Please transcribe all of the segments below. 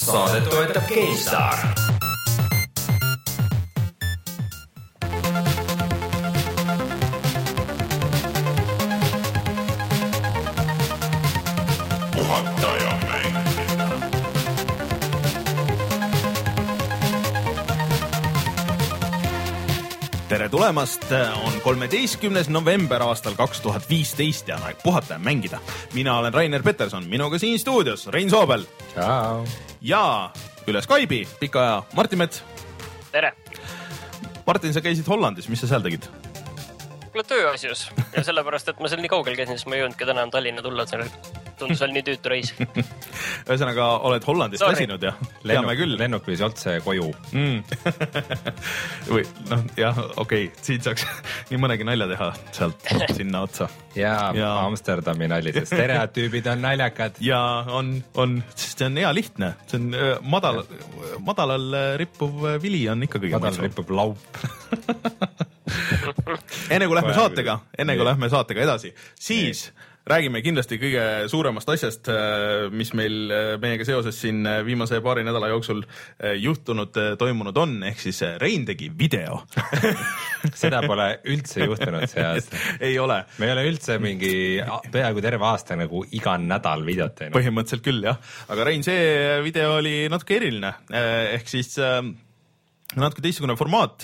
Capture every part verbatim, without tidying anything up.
Saadet toetab GameStar. Puhataja mängida. Tere tulemast, on kolmeteistkümnes november aastal kaks tuhat viisteist ja on aeg puhata ja mängida. Mina olen Rainer Peterson, minuga siin stuudios Rein Soobel. Ciao. Ja üle Skype'i pika aja Martin Mets. Tere. Martin, sa käisid Hollandis, mis sa seal tegid? Kuule tööasjus ja sellepärast, et ma seal nii kaugel käisin, siis ma ei jõudnudki täna Tallinna tulla, et tundus veel nii tüütu reis. Ühesõnaga, oled Hollandist väsinud ja teame küll. Lennuk viis otse koju. Mm. Või, noh, jah, okei, okay. Siin saaks nii mõnegi nalja teha sealt sinna otsa. Ja, ja Amsterdami nalli, sest stereotüübid on naljakad. Ja on, on, sest see on hea lihtne. See on madal, madalal rippuv vili on ikka kõige madal rippuv laup. Enne kui lähme saatega, enne kui lähme saatega edasi, siis nee. Räägime kindlasti kõige suuremast asjast, mis meil meiega seoses siin viimase paari nädala jooksul juhtunud, toimunud on, ehk siis Rein tegi video. Seda pole üldse juhtunud see aasta. Ei ole. Me ei ole üldse mingi peaaegu terve aasta nagu iga nädal videot teinud. Põhimõtteliselt küll, jah. Aga Rein, see video oli natuke eriline, ehk siis natuke teistsugune formaat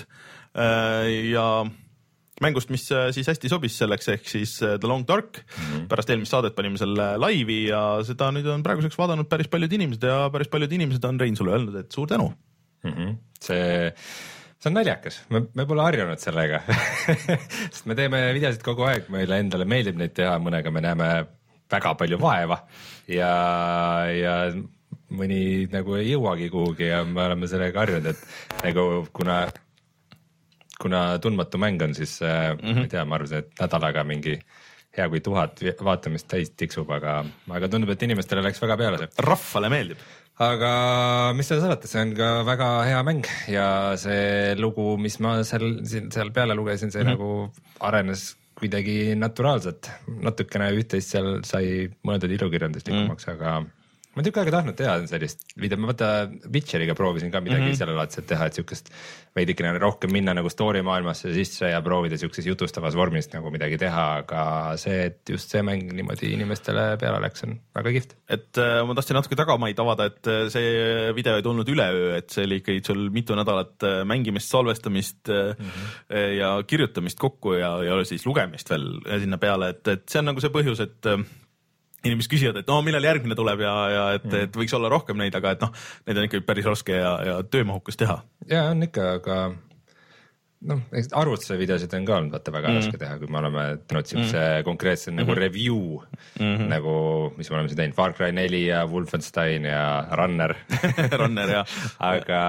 ja mängust, mis siis hästi sobis selleks, ehk siis The Long Dark. Mm-hmm. Pärast eelmist saadet panime selle laivi ja seda nüüd on praeguseks vaadanud päris paljud inimesed ja päris paljud inimesed on Rein sulle öelnud, et suur tänu. Mm-hmm. See, see on naljakas, me, me pole harjunud sellega. Sest me teeme videosid kogu aeg, meile endale meeldib neid teha, mõnega me näeme väga palju vaeva ja, ja mõni nagu ei jõuagi kuhugi ja me oleme sellega harjunud, et nagu kuna kuna tundmatu mäng on, siis mm-hmm. ma ei tea, ma arvasin, et nädalaga mingi hea kui tuhat vaatamist täis tiksub, aga, aga tundub, et inimestele läks väga peale see. Rahvale meeldib. Aga mis seal salata, see on ka väga hea mäng ja see lugu, mis ma seal, seal peale lugesin, see mm-hmm. nagu arenes kuidagi naturaalselt. Natukene üht-teist seal sai mõeldud ilukirjanduslikumaks, mm-hmm. aga ma tükk aega tahtnud teha sellist video, ma vaata Witcheriga proovisin ka midagi mm-hmm. selle laadset teha, et siukest veidikene rohkem minna nagu story maailmasse sisse ja proovida siukses jutustavas vormist nagu midagi teha, aga see, et just see mäng niimoodi inimestele peale läks, on väga kihvt. Et äh, ma tahtsin natuke tagamaid avada, et see video ei tulnud üleöö, et see oli ikkagi sul mitu nädalat mängimist, salvestamist mm-hmm. ja kirjutamist kokku ja, ja siis lugemist veel sinna peale, et, et see on nagu see põhjus, et inimesed küsivad, et no millal järgmine tuleb ja, ja et, et võiks olla rohkem neid, aga et noh, neid on ikka päris raske ja, ja töömahukas teha. Ja on ikka, aga noh, arvutuse videosid on ka olnud vaata väga mm. raske teha, kui me oleme teinud siukse mm. konkreetse nagu mm-hmm. review mm-hmm. nagu, mis me oleme siin teinud, Far Cry neli ja Wolfenstein ja Runner. Runner, jah. Aga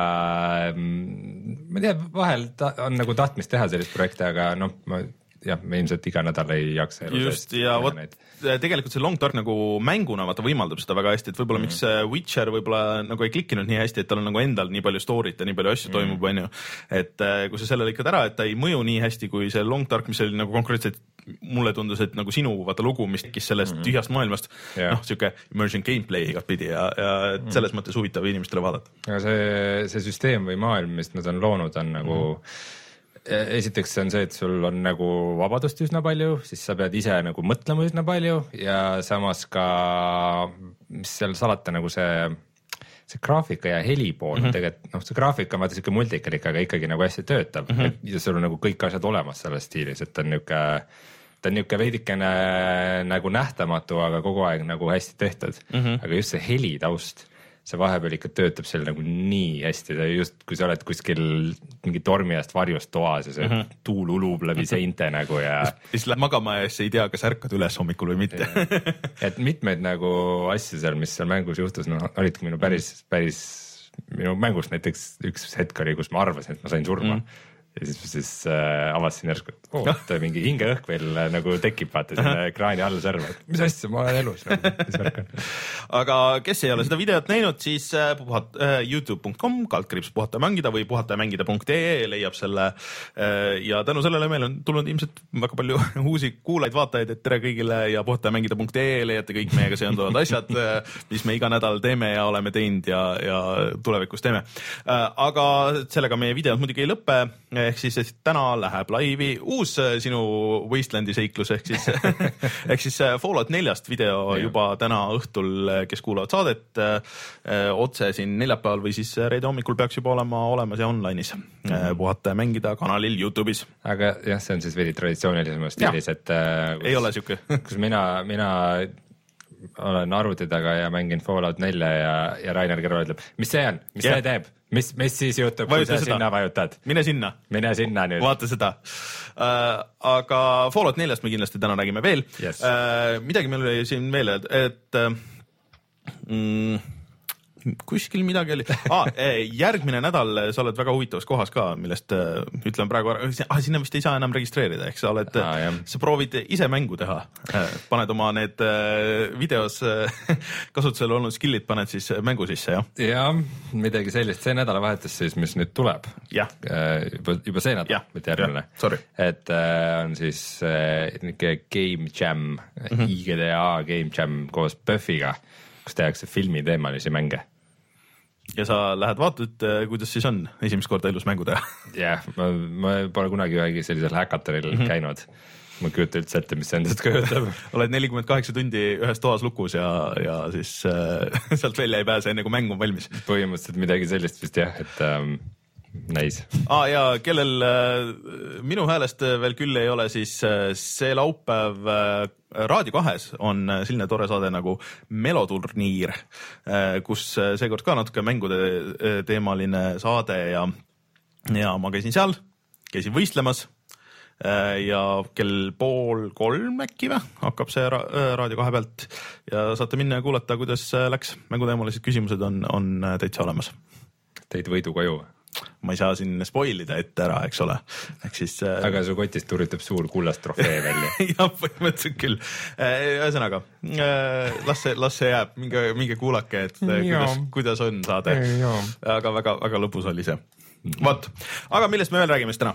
ma tean, vahel ta, on nagu tahtmist teha sellist projekte, aga noh, ma jah, me ilmselt iga nädal ei jaksa elu just, ja võt, tegelikult see Long Dark nagu mänguna vaata võimaldab seda väga hästi, et võib-olla mm. miks Witcher võib-olla nagu ei klikkinud nii hästi, et tal on nagu endal nii palju story't ja nii palju asju mm. toimub, on ju. Et kui sa selle lõikad ära, et ta ei mõju nii hästi kui see Long Dark, mis oli nagu konkreetselt mulle tundus, et nagu sinu vaata lugu, mis tekkis sellest mm. tühjast maailmast, yeah. noh, siuke immersion gameplay igat pidi ja, ja mm. selles mõttes huvitav inimestele vaadata. Aga see, see süsteem või maailm, mis nad on loonud, on nagu mm. esiteks see on see, et sul on nagu vabadust üsna palju, siis sa pead ise nagu mõtlema üsna palju ja samas ka, mis seal salata nagu see, see graafika ja heli pool mm-hmm. tegelikult, noh, see graafika on vaata siuke multikelik, aga ikkagi nagu hästi töötab mm-hmm. ja sul on nagu kõik asjad olemas selles stiilis, et ta on niuke, ta on niuke veidikene nagu nähtamatu, aga kogu aeg nagu hästi tehtud mm-hmm. aga just see heli taust, see vahepeal ikka töötab seal nagu nii hästi, just kui sa oled kuskil mingi tormiast varjust toas ja see mm-hmm. tuul ulub läbi seinte nagu ja siis läheb magama ja siis ei tea, kas ärkad üles hommikul või mitte. Et mitmeid nagu asju seal, mis seal mängus juhtus, no olidki minu päris, päris minu mängus näiteks üks hetk oli, kus ma arvasin, et ma sain surma mm. ja siis, siis äh, avastasin järsku, et oh, mingi hingeõhk veel äh, nagu tekib, vaata sinna ekraani all serva, et mis asja, ma olen elus nagu. Aga kes ei ole seda videot näinud, siis äh, puhat, äh, youtube punkt com kaldkriips puhata mängida või puhata mängida punkt ee leiab selle äh, ja tänu sellele meil on tulnud ilmselt väga palju uusi kuulajaid, vaatajaid, et tere kõigile ja puhata mängida punkt ee leiate kõik meiega seonduvad asjad, äh, mis me iga nädal teeme ja oleme teinud ja, ja tulevikus teeme äh,. Aga sellega meie videod muidugi ei lõppe, ehk siis täna läheb laivi uus sinu Wastelandi seiklus, ehk siis ehk siis Fallout neljast video ja. Juba täna õhtul, kes kuulavad saadet öö, otse siin neljapäeval või siis reede hommikul peaks juba olema olemas ja online'is mm-hmm. puhata mängida kanalil YouTube'is. Aga jah, see on siis veidi traditsioonilisemas stiilis, et kus, ei ole siuke kus mina, mina olen arvuti taga ja mängin Fallout nelja ja, ja Rainer kõrval ütleb, mis see on, mis yeah. see teeb, mis, mis siis juhtub, kui sa seda. Sinna vajutad? Mine sinna. Mine sinna nüüd. Vaata seda uh,. Aga Fallout neljast me kindlasti täna räägime veel yes.. Uh, midagi meil oli siin veel, et uh, mm, kuskil midagi oli ah,. Järgmine nädal sa oled väga huvitavas kohas ka, millest uh, ütlen praegu ah, sinna vist ei saa enam registreerida, ehk sa oled ah,, sa proovid ise mängu teha uh,, paned oma need uh, videos uh, kasutusel olnud skill'id, paned siis mängu sisse, jah? Jah, midagi sellist, see nädalavahetus siis, mis nüüd tuleb uh, juba, juba see nädal, mitte järgmine, et uh, on siis uh, Game Jam mm-hmm. I G D A Game Jam koos Buffy'ga, kus tehakse filmiteemalisi mänge. Ja sa lähed vaatad, kuidas siis on esimest korda elus mängu teha? Jah, ma, ma pole kunagi ühegi sellisel häkatonil mm-hmm. käinud. Ma kujuta üldse ette, mis see endast kujutab. Oled nelikümmend kaheksa tundi ühes toas lukus ja, ja siis äh, sealt välja ei pääse enne, kui mäng on valmis. Põhimõtteliselt midagi sellist vist jah, et ähm, näis. Ah, ja kellel äh, minu häälest veel küll ei ole, siis äh, see laupäev äh, Raadio kahes on selline tore saade nagu Meloturniir, kus seekord ka natuke mängude teemaline saade ja, ja ma käisin seal, käisin võistlemas ja kell pool kolm äkki või hakkab see ra Raadio kahe pealt ja saate minna ja kuulata, kuidas läks. Mänguteemalised küsimused on, on täitsa olemas. Teid võidu koju? Ma ei saa siin spoilida ette ära, eks ole. Ehk siis, aga su kotist turritab suur kullast trofee välja. jah, põhimõtteliselt küll. Ühesõnaga, las see, las see jääb, minge, minge kuulake, et kuidas, kuidas on saade. Aga väga, väga lõpus oli see. Vaat, aga millest me veel räägime täna?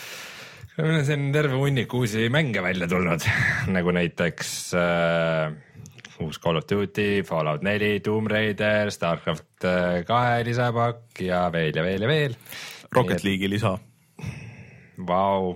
See on terve hunnik uusi mänge välja tulnud, nagu näiteks äh, uus Call of Duty, Fallout neli, Tomb Raider, Starcraft kahe lisapakk ja veel ja veel ja veel. Rocket League'i lisa. Vau.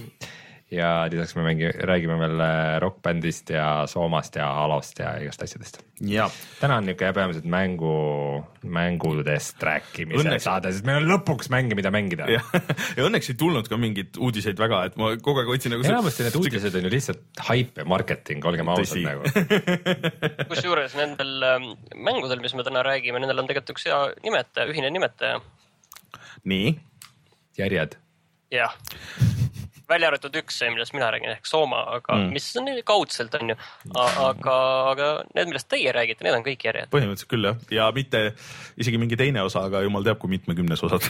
Ja lisaks me mängi, räägime veel rockbändist ja Soomast ja Alost ja igast asjadest. Ja. Täna on niisugune peamiselt mängu, mängudest rääkimise õnneks... saade, sest meil on lõpuks mänge, mida mängida. Ja, ja õnneks ei tulnud ka mingid uudiseid väga, et ma kogu aeg otsin nagu... Enamasti need uudised on ju lihtsalt hype ja marketing, olgem ausad nagu. Kus juures nendel mängudel, mis me täna räägime, nendel on tegelikult üks hea nimetaja, ühine nimetaja. Nii? Järjed. Jah. Välja arvatud üks, millest mina räägin, ehk Sooma, aga mm. mis on kaudselt on ju, aga, aga need, millest teie räägite, need on kõik järjed. Põhimõtteliselt küll jah, ja mitte isegi mingi teine osa, aga jumal teab, kui mitmekümnes osad.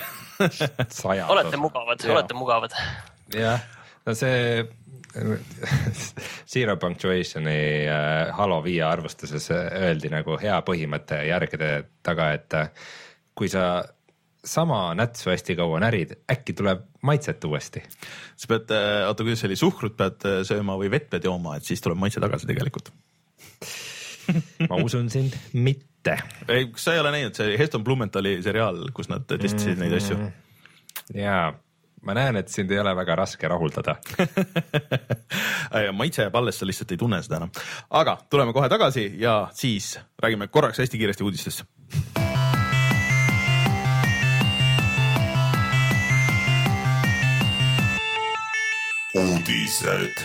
olete mugavad, ja. olete mugavad. Jah, no see Zero Punctuationi äh, Halo viie arvustuses öeldi nagu hea põhimõtte järgede taga, et kui sa sama nätsu hästi kaua närid, äkki tuleb maitset uuesti. Sa pead, oota, kuidas see oli, suhkrut pead sööma või vett pead jooma, et siis tuleb maitse tagasi tegelikult. Ma usun sind mitte. Ei, kas sa ei ole näinud, see Heston Blumenthali seriaal, kus nad testisid mm-hmm. neid asju? Jaa, ma näen, et sind ei ole väga raske rahuldada. Maitse jääb alles, sa lihtsalt ei tunne seda enam. Aga tuleme kohe tagasi ja siis räägime korraks hästi kiiresti uudistesse. Uudised.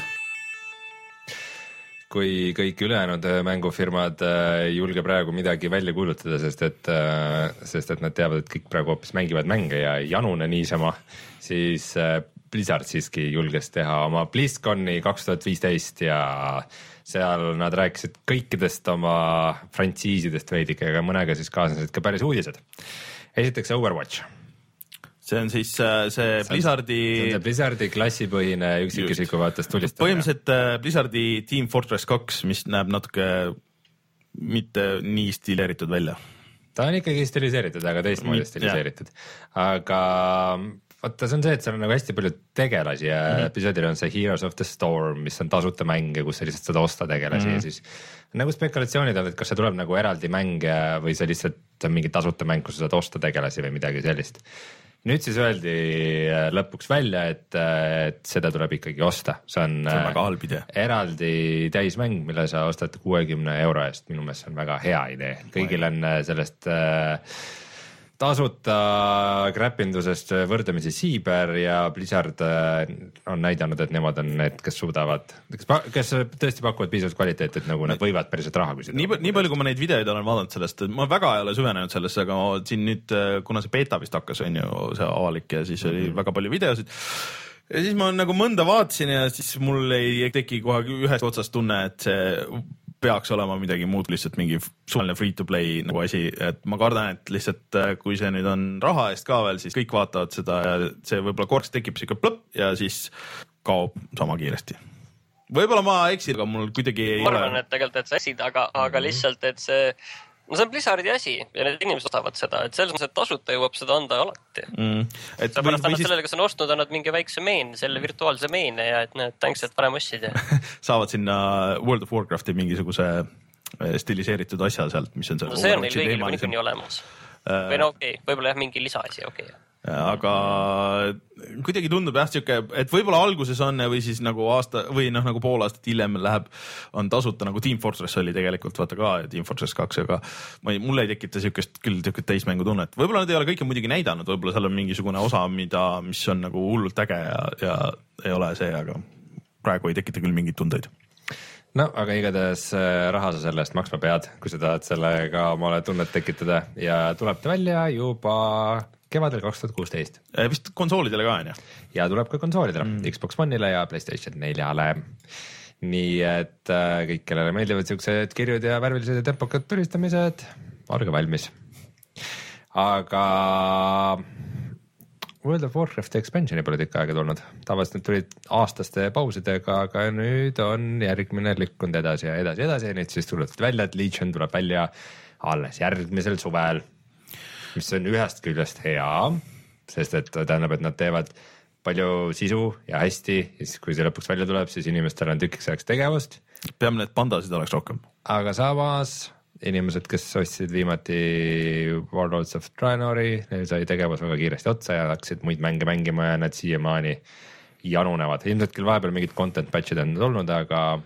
Kui kõik ülejäänud mängufirmad ei julge praegu midagi välja kuulutada, sest et, sest et nad teavad, et kõik praegu hoopis mängivad mänge ja janune niisama, siis Blizzard siiski julges teha oma BlizzConi kaks tuhat viisteist ja seal nad rääkisid kõikidest oma frantsiisidest veidike, aga mõnega siis kaasnesid ka päris uudised. Esiteks Overwatch. see on siis see, see Blizzardi. See on see Blizzardi klassipõhine üksikisiku vaatest tulistamine. Põhimõtteliselt Blizzardi Team Fortress kaks, mis näeb natuke mitte nii stileeritud välja. Ta on ikkagi stiliseeritud, aga teistmoodi stiliseeritud. Aga vaata, see on see, et seal on nagu hästi palju tegelasi ja mm -hmm. Blizzardil on see Heroes of the Storm, mis on tasuta mäng ja kus sa lihtsalt saad osta tegelasi mm -hmm. ja siis nagu spekulatsioonid on, et kas see tuleb nagu eraldi mäng või see lihtsalt on mingi tasuta mäng, kus sa saad osta tegelasi või midagi sellist. Nüüd siis öeldi lõpuks välja, et, et seda tuleb ikkagi osta. See on, see on väga halb idee. Eraldi täismäng, mille sa ostad kuuekümne euro eest. Minu meelest see on väga hea idee. Kõigil on sellest äh, tasuta kräpindusest võrdlemisi Siiber ja Blizzard on näidanud, et nemad on need, kes suudavad, kes, kes tõesti pakuvad piisavalt kvaliteeti, et nagu nad võivad päriselt raha küsida. Nii, nii palju, kui ma neid videoid olen vaadanud sellest, et ma väga ei ole süvenenud sellesse, aga siin nüüd, kuna see beta vist hakkas, on ju see avalik ja siis oli mm-hmm. väga palju videosid. Ja siis ma nagu mõnda vaatasin ja siis mul ei teki kohe ühest otsast tunne, et see peaks olema midagi muud, lihtsalt mingi suvaline free to play nagu asi, et ma kardan, et lihtsalt kui see nüüd on raha eest ka veel, siis kõik vaatavad seda ja see võib-olla korraks tekib siuke plõpp ja siis kaob sama kiiresti. Võib-olla ma eksin, aga mul kuidagi ei ma ole. Ma arvan, et tegelikult, et sa eksid, aga, aga lihtsalt, et see no see on Blizzardi asi ja need inimesed ostavad seda, et selles mõttes, et tasuta jõuab seda anda alati. Mm. Sa pärast annad siis... sellele, kes on ostnud, annad mingi väikse meen, selle virtuaalse meene ja et need thanks, et varem ostsid. Ja. saavad sinna World of Warcrafti mingisuguse stiliseeritud asja sealt, mis on seal. No see on neil kõigil niikuinii olemas. Uh, või no okei, okay, võib-olla jah, mingi lisaasi, okei okay. Aga kuidagi tundub jah siuke, et võib-olla alguses on või siis nagu aasta või noh, nagu pool aastat hiljem läheb, on tasuta nagu Team Fortress oli tegelikult vaata ka ja Team Fortress kaks, aga ma ei, mulle ei tekita siukest küll siukest täismängu tunnet. Võib-olla nad ei ole kõike muidugi näidanud, võib-olla seal on mingisugune osa, mida, mis on nagu hullult äge ja, ja ei ole see, aga praegu ei tekita küll mingeid tundeid. No aga igatahes raha sa selle eest maksma pead, kui sa tahad sellega omale tunnet tekitada ja tuleb ta välja juba kevadel kaks tuhat kuusteist. Vist konsoolidele ka on ju? Ja tuleb ka konsoolidele, mm. Xbox One'ile ja PlayStation neljale. Nii et kõik, kellele meeldivad siuksed kirjud ja värvilised ja tempokad tulistamised, olge valmis. Aga World of Warcraft expansioni pole tükk aega tulnud. Tavaliselt need tulid aastaste pausidega, aga nüüd on järgmine lükkunud edasi ja edasi edasi ja nüüd siis tulevad välja, et Legion tuleb välja alles järgmisel suvel. Mis on ühest küljest hea, sest et tähendab, et nad teevad palju sisu ja hästi ja siis kui see lõpuks välja tuleb, siis inimestel on tükiks ajaks tegevust. Peame need pandasid oleks rohkem. Aga samas inimesed, kes ostsid viimati Warlords of Draenori, neil sai tegevus väga kiiresti otsa ja hakkasid muid mänge mängima ja nad siiamaani janunevad. Ilmselt küll vahepeal mingid content patch'id on olnud, aga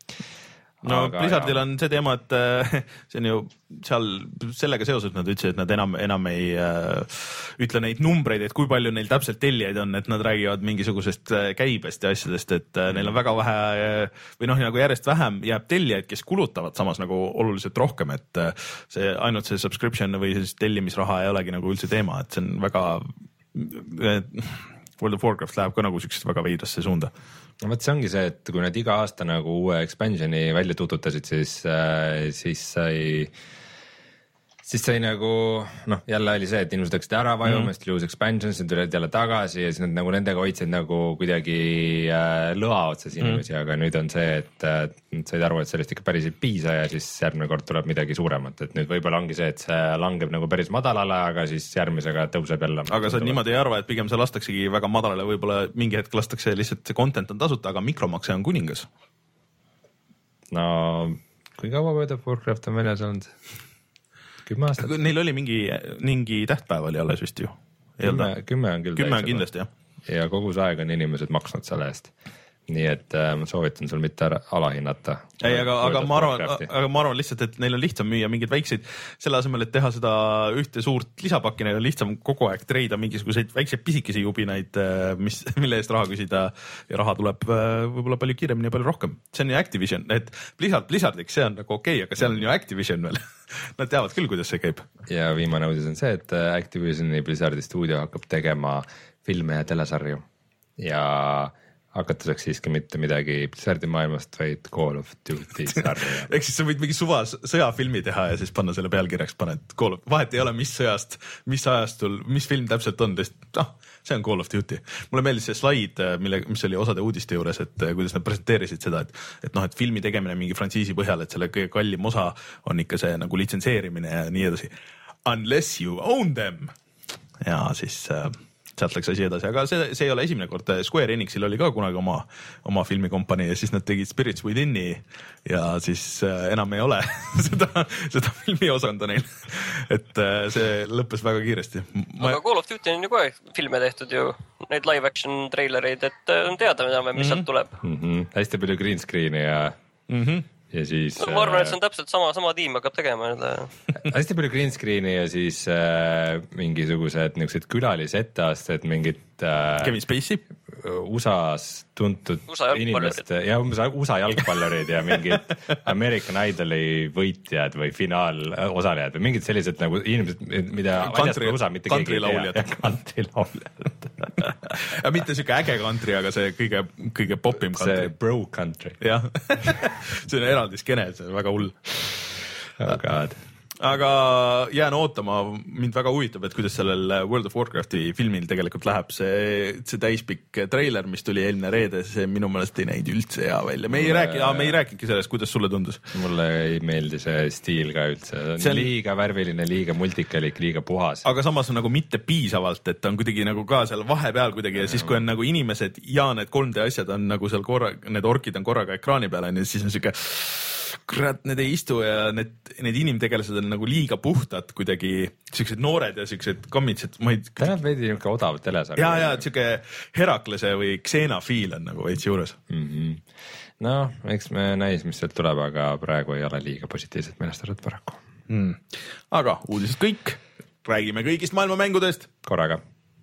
no aga, Blizzardil on see teema, et see on ju seal sellega seoses nad ütlesid, et nad enam, enam ei äh, ütle neid numbreid, et kui palju neil täpselt tellijaid on, et nad räägivad mingisugusest käibest ja asjadest, et äh, neil on väga vähe või noh, nagu järjest vähem jääb tellijaid, kes kulutavad samas nagu oluliselt rohkem, et äh, see ainult see subscription või siis tellimisraha ei olegi nagu üldse teema, et see on väga äh, World of Warcraft läheb ka nagu siuksest väga veidrasse suunda. No võt see ongi see, et kui nad iga aasta nagu uue expansioni välja tututasid, siis, äh, siis sai, siis sai nagu, noh, jälle oli see, et inimesed hakkasid ära vajuma, mm. siis tuli uus expansion, siis tulid jälle tagasi ja siis nad nagu nendega hoidsid nagu kuidagi äh, lõa otsas inimesi mm., aga nüüd on see, et äh, nad said aru, et sellest ikka päris ei piisa ja siis järgmine kord tuleb midagi suuremat, et nüüd võib-olla ongi see, et see langeb nagu päris madalale, aga siis järgmisega tõuseb jälle. Aga sa niimoodi ei arva, et pigem see lastaksegi väga madalale, võib-olla mingi hetk lastakse lihtsalt see content on tasuta, aga mikromakse on kuningas. No kui kaua World of Warcraft on väljas olnud? Kümme aastat. Neil oli mingi, mingi tähtpäev oli alles vist ju. Kümme, kümme on küll. Kümme on kindlasti, jah. Ja kogu see aeg on inimesed maksnud selle eest. Nii et äh, ma soovitan sul mitte ära, alahinnata. Ei, aga, aga, ma arvan, aga ma arvan lihtsalt, et neil on lihtsam müüa mingeid väikseid, selle asemel, et teha seda ühte suurt lisapakki, neil on lihtsam kogu aeg treida mingisuguseid väikseid pisikesi jubinaid, mis, mille eest raha küsida ja raha tuleb võib-olla palju kiiremini ja palju rohkem. See on ju Activision, et Blizzard, Blizzardiks see on nagu okei okay,, aga seal on ju Activision veel. Nad teavad küll, kuidas see käib. Ja viimane uudis on see, et Activisioni Blizzardi stuudio hakkab tegema filme ja telesarju ja hakatuseks siiski mitte midagi Blizzardi maailmast, vaid Call of Duty sarja. Ehk siis sa võid mingi suva sõjafilmi teha ja siis panna selle pealkirjaks, paned Call of, vahet ei ole, mis sõjast, mis ajastul, mis film täpselt on, sest ah, see on Call of Duty. Mulle meeldis see slaid, mille, mis oli osade uudiste juures, et kuidas nad presenteerisid seda, et, et noh, et filmi tegemine mingi frantsiisi põhjal, et selle kõige kallim osa on ikka see nagu litsenseerimine ja nii edasi. Unless you own them. Ja siis äh, sealt läks asi edasi, aga see, see ei ole esimene kord. Square Enixil oli ka kunagi oma, oma filmikompanii ja siis nad tegid Spirits Within'i ja siis äh, enam ei ole seda, seda filmi osanda neil. Et äh, see lõppes väga kiiresti. Ma... Aga Call of Duty on ju kohe filme tehtud ju, neid live action trailereid, et on teada, mis mm -hmm. sealt tuleb. Mm -hmm. Hästi palju green screen'i ja... Mm -hmm. Ja siis, no, ma arvan, et see on täpselt sama, sama tiim hakkab tegema. Hästi palju green screen'i ja siis äh, mingisugused niisugused külalisetteasted, mingid äh, Kevin Spacey U S A-s tuntud U S A inimeste ja U S A jalgpallurid ja mingid American Idoli võitjad või finaalosalejad või mingid sellised nagu inimesed, mida country, U S A mitte keegi ei tea. Country lauljad. Ja mitte siuke äge country, aga see kõige, kõige popim country. See bro country. Jah, see on eraldi skene, see on väga hull. Oh God. Aga jään ootama, mind väga huvitab, et kuidas sellel World of Warcrafti filmil tegelikult läheb. See, see täispikk trailer, mis tuli eelmine reede, see minu meelest ei näinud üldse hea välja. Me ei mulle... räägi, me ei rääkingi sellest, kuidas sulle tundus. Mulle ei meeldi see stiil ka üldse. See on liiga värviline, liiga multikalik, liiga puhas. Aga samas on nagu mitte piisavalt, et on kuidagi nagu ka seal vahepeal kuidagi ja siis kui on nagu inimesed ja need kolm D asjad on nagu seal korra, need orkid on korraga ekraani peal, siis on siuke kurat, need ei istu ja need, need inimtegelased on nagu liiga puhtad kuidagi, siuksed noored ja siuksed kommitsed. Ei... Ta näeb veidi niuke odav telesarja. Ja, ja, et siuke Heraklese või Xena feel on nagu veits juures. Mm -hmm. No, eks me näis, mis sealt tuleb, aga praegu ei ole liiga positiivselt meelestatud paraku. Mm. Aga uudised kõik. Räägime kõigist maailmamängudest. Korraga.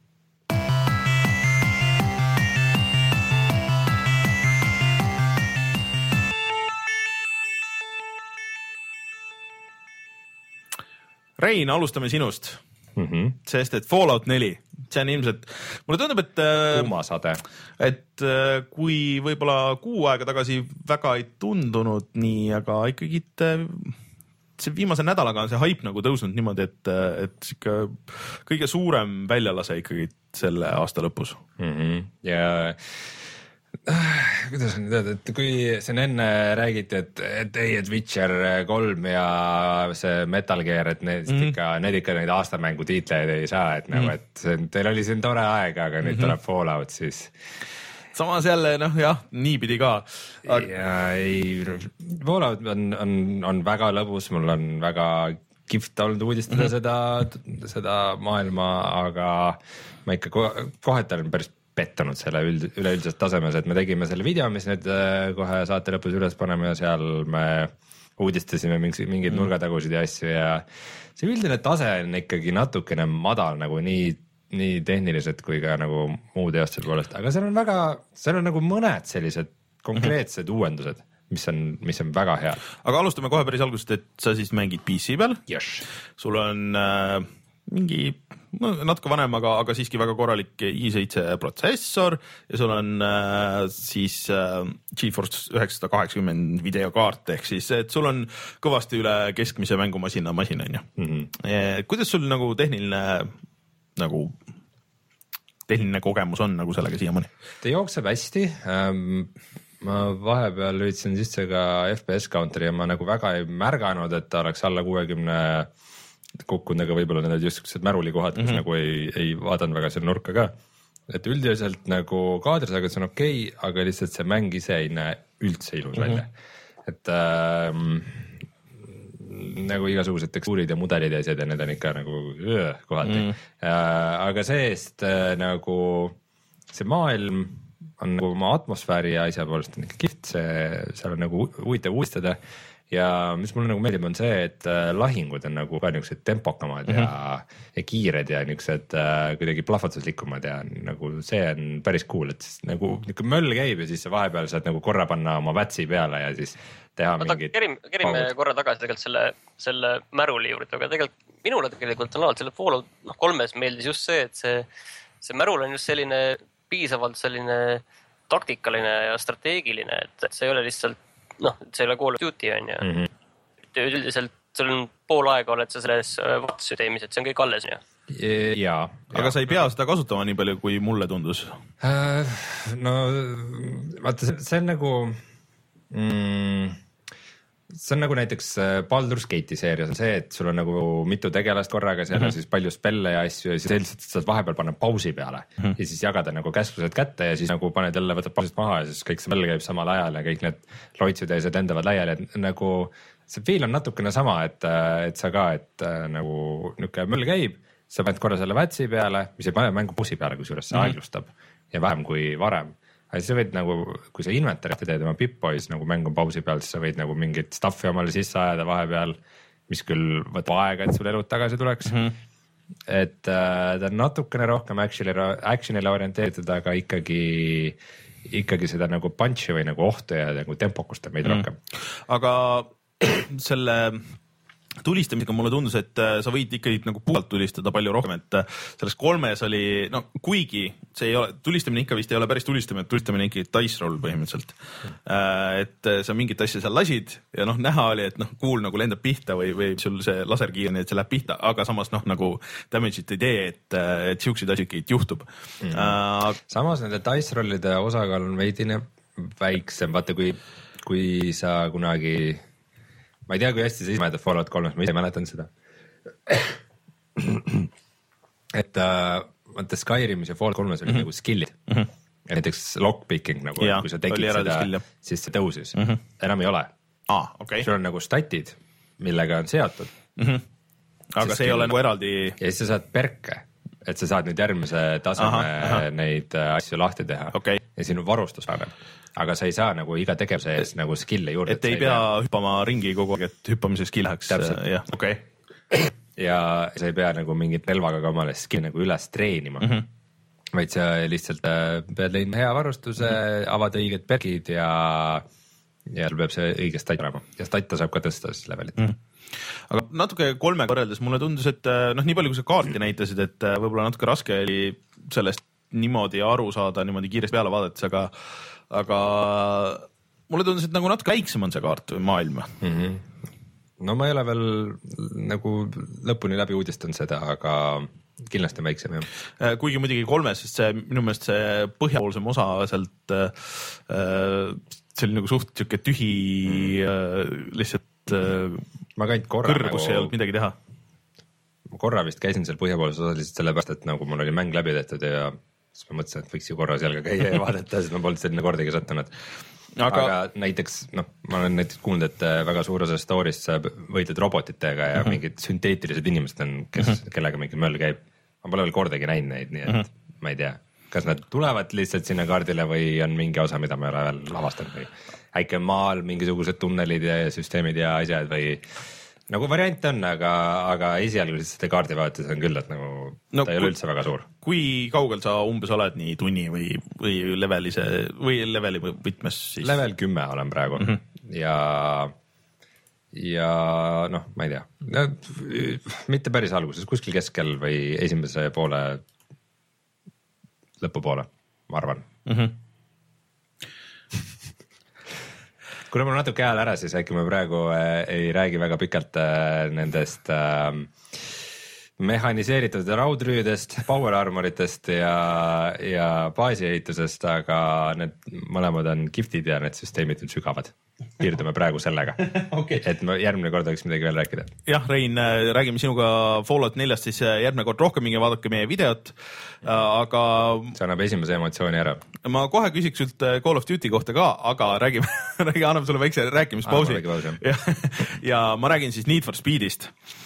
Rein, alustame sinust, mm -hmm. sest et Fallout neli, see on ilmselt, mulle tundub, et kuumasade. Et kui võib-olla kuu aega tagasi väga ei tundunud nii, aga ikkagi see viimase nädalaga on see haip nagu tõusnud niimoodi, et, et ikka kõige suurem väljalase ikkagi selle aasta lõpus. Mm -hmm. Ja kuidas on teada, et kui siin enne räägiti, et, et ei, et Witcher kolm ja see Metal Gear, et need mm -hmm. ikka, need ikka neid aastamängu tiitleid ei saa, et nagu, et see, teil oli siin tore aeg, aga nüüd mm -hmm. tuleb Fallout, siis samas jälle, noh jah, niipidi ka. Aga... Ja ei, Fallout on, on, on väga lõbus, mul on väga kihvt olnud uudistada mm -hmm. seda, seda maailma, aga ma ikka kohati olen päris pettunud selle üld, üleüldiselt tasemes, et me tegime selle video, mis nüüd kohe saate lõpus üles paneme ja seal me uudistasime mingeid, mingeid nurgatagusid ja asju ja see üldine tase on ikkagi natukene madal nagu nii, nii tehniliselt kui ka nagu muu teostel poolest, aga seal on väga, seal on nagu mõned sellised konkreetsed mm -hmm. uuendused, mis on, mis on väga hea. Aga alustame kohe päris algusest, et sa siis mängid P C peal. Yes. Sul on äh, mingi no, natuke vanem, aga, aga siiski väga korralik i seitse protsessor ja sul on äh, siis äh, GeForce üheksasada kaheksakümmend videokaart ehk siis, et sul on kõvasti üle keskmise mängumasina masin on ju mm. -hmm. Kuidas sul nagu tehniline nagu tehniline kogemus on nagu sellega siiamaani? Ta jookseb hästi ähm, ma vahepeal lüüdsin sisse ka F P S counteri ja ma nagu väga ei märganud, et ta oleks alla kuuekümne kukkunud, aga võib-olla need just sellised märulikohad, kus mm -hmm. nagu ei, ei vaadanud väga selle nurka ka. Et üldiselt nagu kaadrisagad on okei okay,, aga lihtsalt see mäng ise ei näe üldse ilus mm -hmm. välja. Et ähm, nagu igasugused tekstuurid ja mudelid ja asjad ja need on ikka nagu öö, kohati mm. äh, aga see-eest äh, nagu see maailm on nagu oma atmosfääri ja asja poolest on ikka kihvt, see seal on nagu huvitav uudistada ja mis mulle nagu meeldib on see, et äh, lahingud on nagu ka niisugused tempokamad mm -hmm. ja, ja kiired ja niisugused äh, kuidagi plahvatuslikumad ja nagu see on päris cool, et siis nagu niisugune möll käib ja siis vahepeal saad nagu korra panna oma vätsi peale ja siis teha Oota, mingid kerime, kerime korra tagasi tegelikult selle, selle märuli juurde, aga tegelikult minule tegelikult on alati selle Fallout noh, kolmes meeldis just see, et see, see märul on just selline piisavalt selline taktikaline ja strateegiline, et, et see ei ole lihtsalt, noh, see ei ole Call of Duty on ju. Mm-hmm. Üldiselt sul on pool aega oled sa selles vaatsüsteemis, et see on kõik alles on ju. Jaa. Aga ja. Sa ei pea seda kasutama nii palju, kui mulle tundus. Uh, no vaata, see on nagu mm, see on nagu näiteks Baldur's Gate'i seerias on see, et sul on nagu mitu tegelast korraga, seal on mm-hmm. siis palju spelle ja asju ja siis lihtsalt saad vahepeal panna pausi peale mm-hmm. ja siis jagada nagu käsklused kätte ja siis nagu paned jälle, võtad pausist maha ja siis kõik see möll käib samal ajal ja kõik need loitsid ja asjad lendavad laiali, et nagu see feel on natukene sama, et, et sa ka, et nagu niisugune möll käib, sa paned korra selle vätsi peale, mis ei pane mängu pausi peale, kusjuures see mm-hmm. aeglustab ja vähem kui varem. Aga siis sa võid nagu, kui sa inventari teed oma Pip-Boys nagu mängu pausi peal, siis sa võid nagu mingit stuffi omale sisse ajada vahepeal, mis küll võtab aega, et sul elud tagasi tuleks. Mm-hmm. Et äh, ta on natukene rohkem actionile, actionile orienteeritud, aga ikkagi, ikkagi seda nagu punch'i või nagu ohtu ja nagu tempokust on meid mm-hmm. rohkem. Aga selle tulistamisega mulle tundus, et sa võid ikkagi nagu puhalt tulistada palju rohkem, et selles kolmes oli, no kuigi see ei ole, tulistamine ikka vist ei ole päris tulistamine, et tulistamine ikkagi dice roll põhimõtteliselt. Et sa mingit asja seal lasid ja noh, näha oli, et noh, kuul nagu lendab pihta või, või sul see laserkiir, nii et see läheb pihta, aga samas noh, nagu damage'it ei tee, et, et siukseid asju ikkagi juhtub. Mm. Uh, samas nende dice rollide osakaal on veidine väiksem, vaata kui, kui sa kunagi ma ei tea, kui hästi sa ise mäletad Fallout kolmes, ma ise mäletan seda. et uh, vaata Skyrimis ja Fallout kolmes oli mm-hmm. nagu skillid. Mm-hmm. Näiteks lockpicking nagu, ja, kui sa tegid seda, skill, siis see tõusis. Mm-hmm. Enam ei ole. Ah, okay. Sul on nagu statid, millega on seatud. Mm-hmm. Aga see, see ei ole nagu eraldi... Ja siis sa saad perke, et sa saad nüüd järgmise taseme aha, aha. neid asju lahti teha. Okay. Ja sinu varustus paneb. Aga sa ei saa nagu iga tegevuse ees nagu skill'e juurde. Et ei pea tea. hüppama ringi kogu aeg, et hüppamise skill läheks. Jah, okei. Okay. Ja sa ei pea nagu mingit relvaga ka omale skill nagu üles treenima. Mm-hmm. Vaid sa lihtsalt pead leidma hea varustuse, mm-hmm. avad õiged perkid ja, ja peab see õige stat olema. Ja statta saab ka tõsta siis levelit. Mm-hmm. Aga natuke kolmega võrreldes mulle tundus, et noh, nii palju kui sa kaarti näitasid, et võib-olla natuke raske oli sellest niimoodi aru saada, niimoodi kiiresti peale vaadates, aga aga mulle tundus, et nagu natuke väiksem on see kaart või maailm. Mm-hmm. No ma ei ole veel nagu lõpuni läbi uudistanud seda, aga kindlasti on väiksem jah. Kuigi muidugi kolmes, sest see minu meelest see põhjapoolsem osa sealt see oli nagu suht siuke tühi mm. lihtsalt ma käin korra kõrgus nagu... ei olnud midagi teha. Ma korra vist käisin seal põhjapoolses osa lihtsalt sellepärast, et nagu mul oli mäng läbi tehtud ja siis ma mõtlesin, et võiks ju korra seal ka käia ja vaadata, sest ma polnud selline kordagi sattunud. Aga... aga näiteks, noh, ma olen näiteks kuulnud, et väga suur osa story'st sa võitled robotitega ja mm-hmm. mingid sünteetilised inimesed on, kes, mm-hmm. kellega mingi möll käib. Ma pole veel kordagi näinud neid, nii et mm-hmm. ma ei tea, kas nad tulevad lihtsalt sinna kaardile või on mingi osa, mida ma ei ole veel avastanud või äike maal mingisugused tunnelid ja süsteemid ja asjad või nagu variant on, aga, aga esialgu seda kaardi vaadates on küll, et nagu no, ta ei ole üldse väga suur. Kui kaugel sa umbes oled nii tunni või, või levelise või leveli võtmes siis? Level kümme olen praegu mm-hmm. ja, ja noh, ma ei tea no,, mitte päris alguses, kuskil keskel või esimese poole lõpupoole, ma arvan. Mm-hmm. Kuna mul natuke ajal ära, siis äkki me praegu äh, ei räägi väga pikalt äh, nendest äh, mehaniseeritud raudrüüdest, power armoritest ja, ja baasiehitusest, aga need mõlemad on giftid ja need süsteemid on sügavad. Piirdume praegu sellega, okay. Et ma järgmine kord võiks midagi veel rääkida. Jah, Rein, räägime sinuga Fallout neljast siis järgmine kord rohkem, minge vaadake meie videot, aga... See annab esimese emotsiooni ära. Ma kohe küsiks sult Call of Duty kohta ka, aga räägime, räägi, anname sulle väikse rääkimispausi. Ja, ja ma räägin siis Need for Speedist.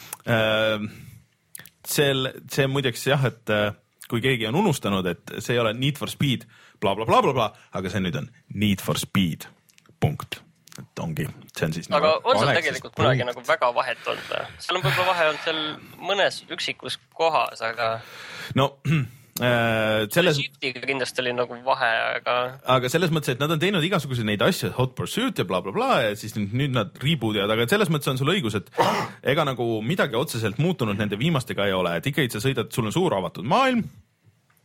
See, see muideks jah, et kui keegi on unustanud, et see ei ole Need for Speed bla bla bla bla bla, aga see nüüd on Need for Speed. Punkt. Et ongi, see on siis aga nagu... on seal tegelikult kunagi punkt. Nagu väga vahet olnud? Seal on võib-olla vahe olnud seal mõnes üksikus kohas, aga... No äh, selles... Shiftiga kindlasti oli nagu vahe, aga... Aga selles mõttes, et nad on teinud igasuguseid neid asju, Hot Pursuit ja bla bla bla ja siis nüüd, nüüd nad reboot'ivad, aga selles mõttes on sul õigus, et ega nagu midagi otseselt muutunud nende viimastega ei ole, et ikkagi sa sõidad, sul on suur avatud maailm,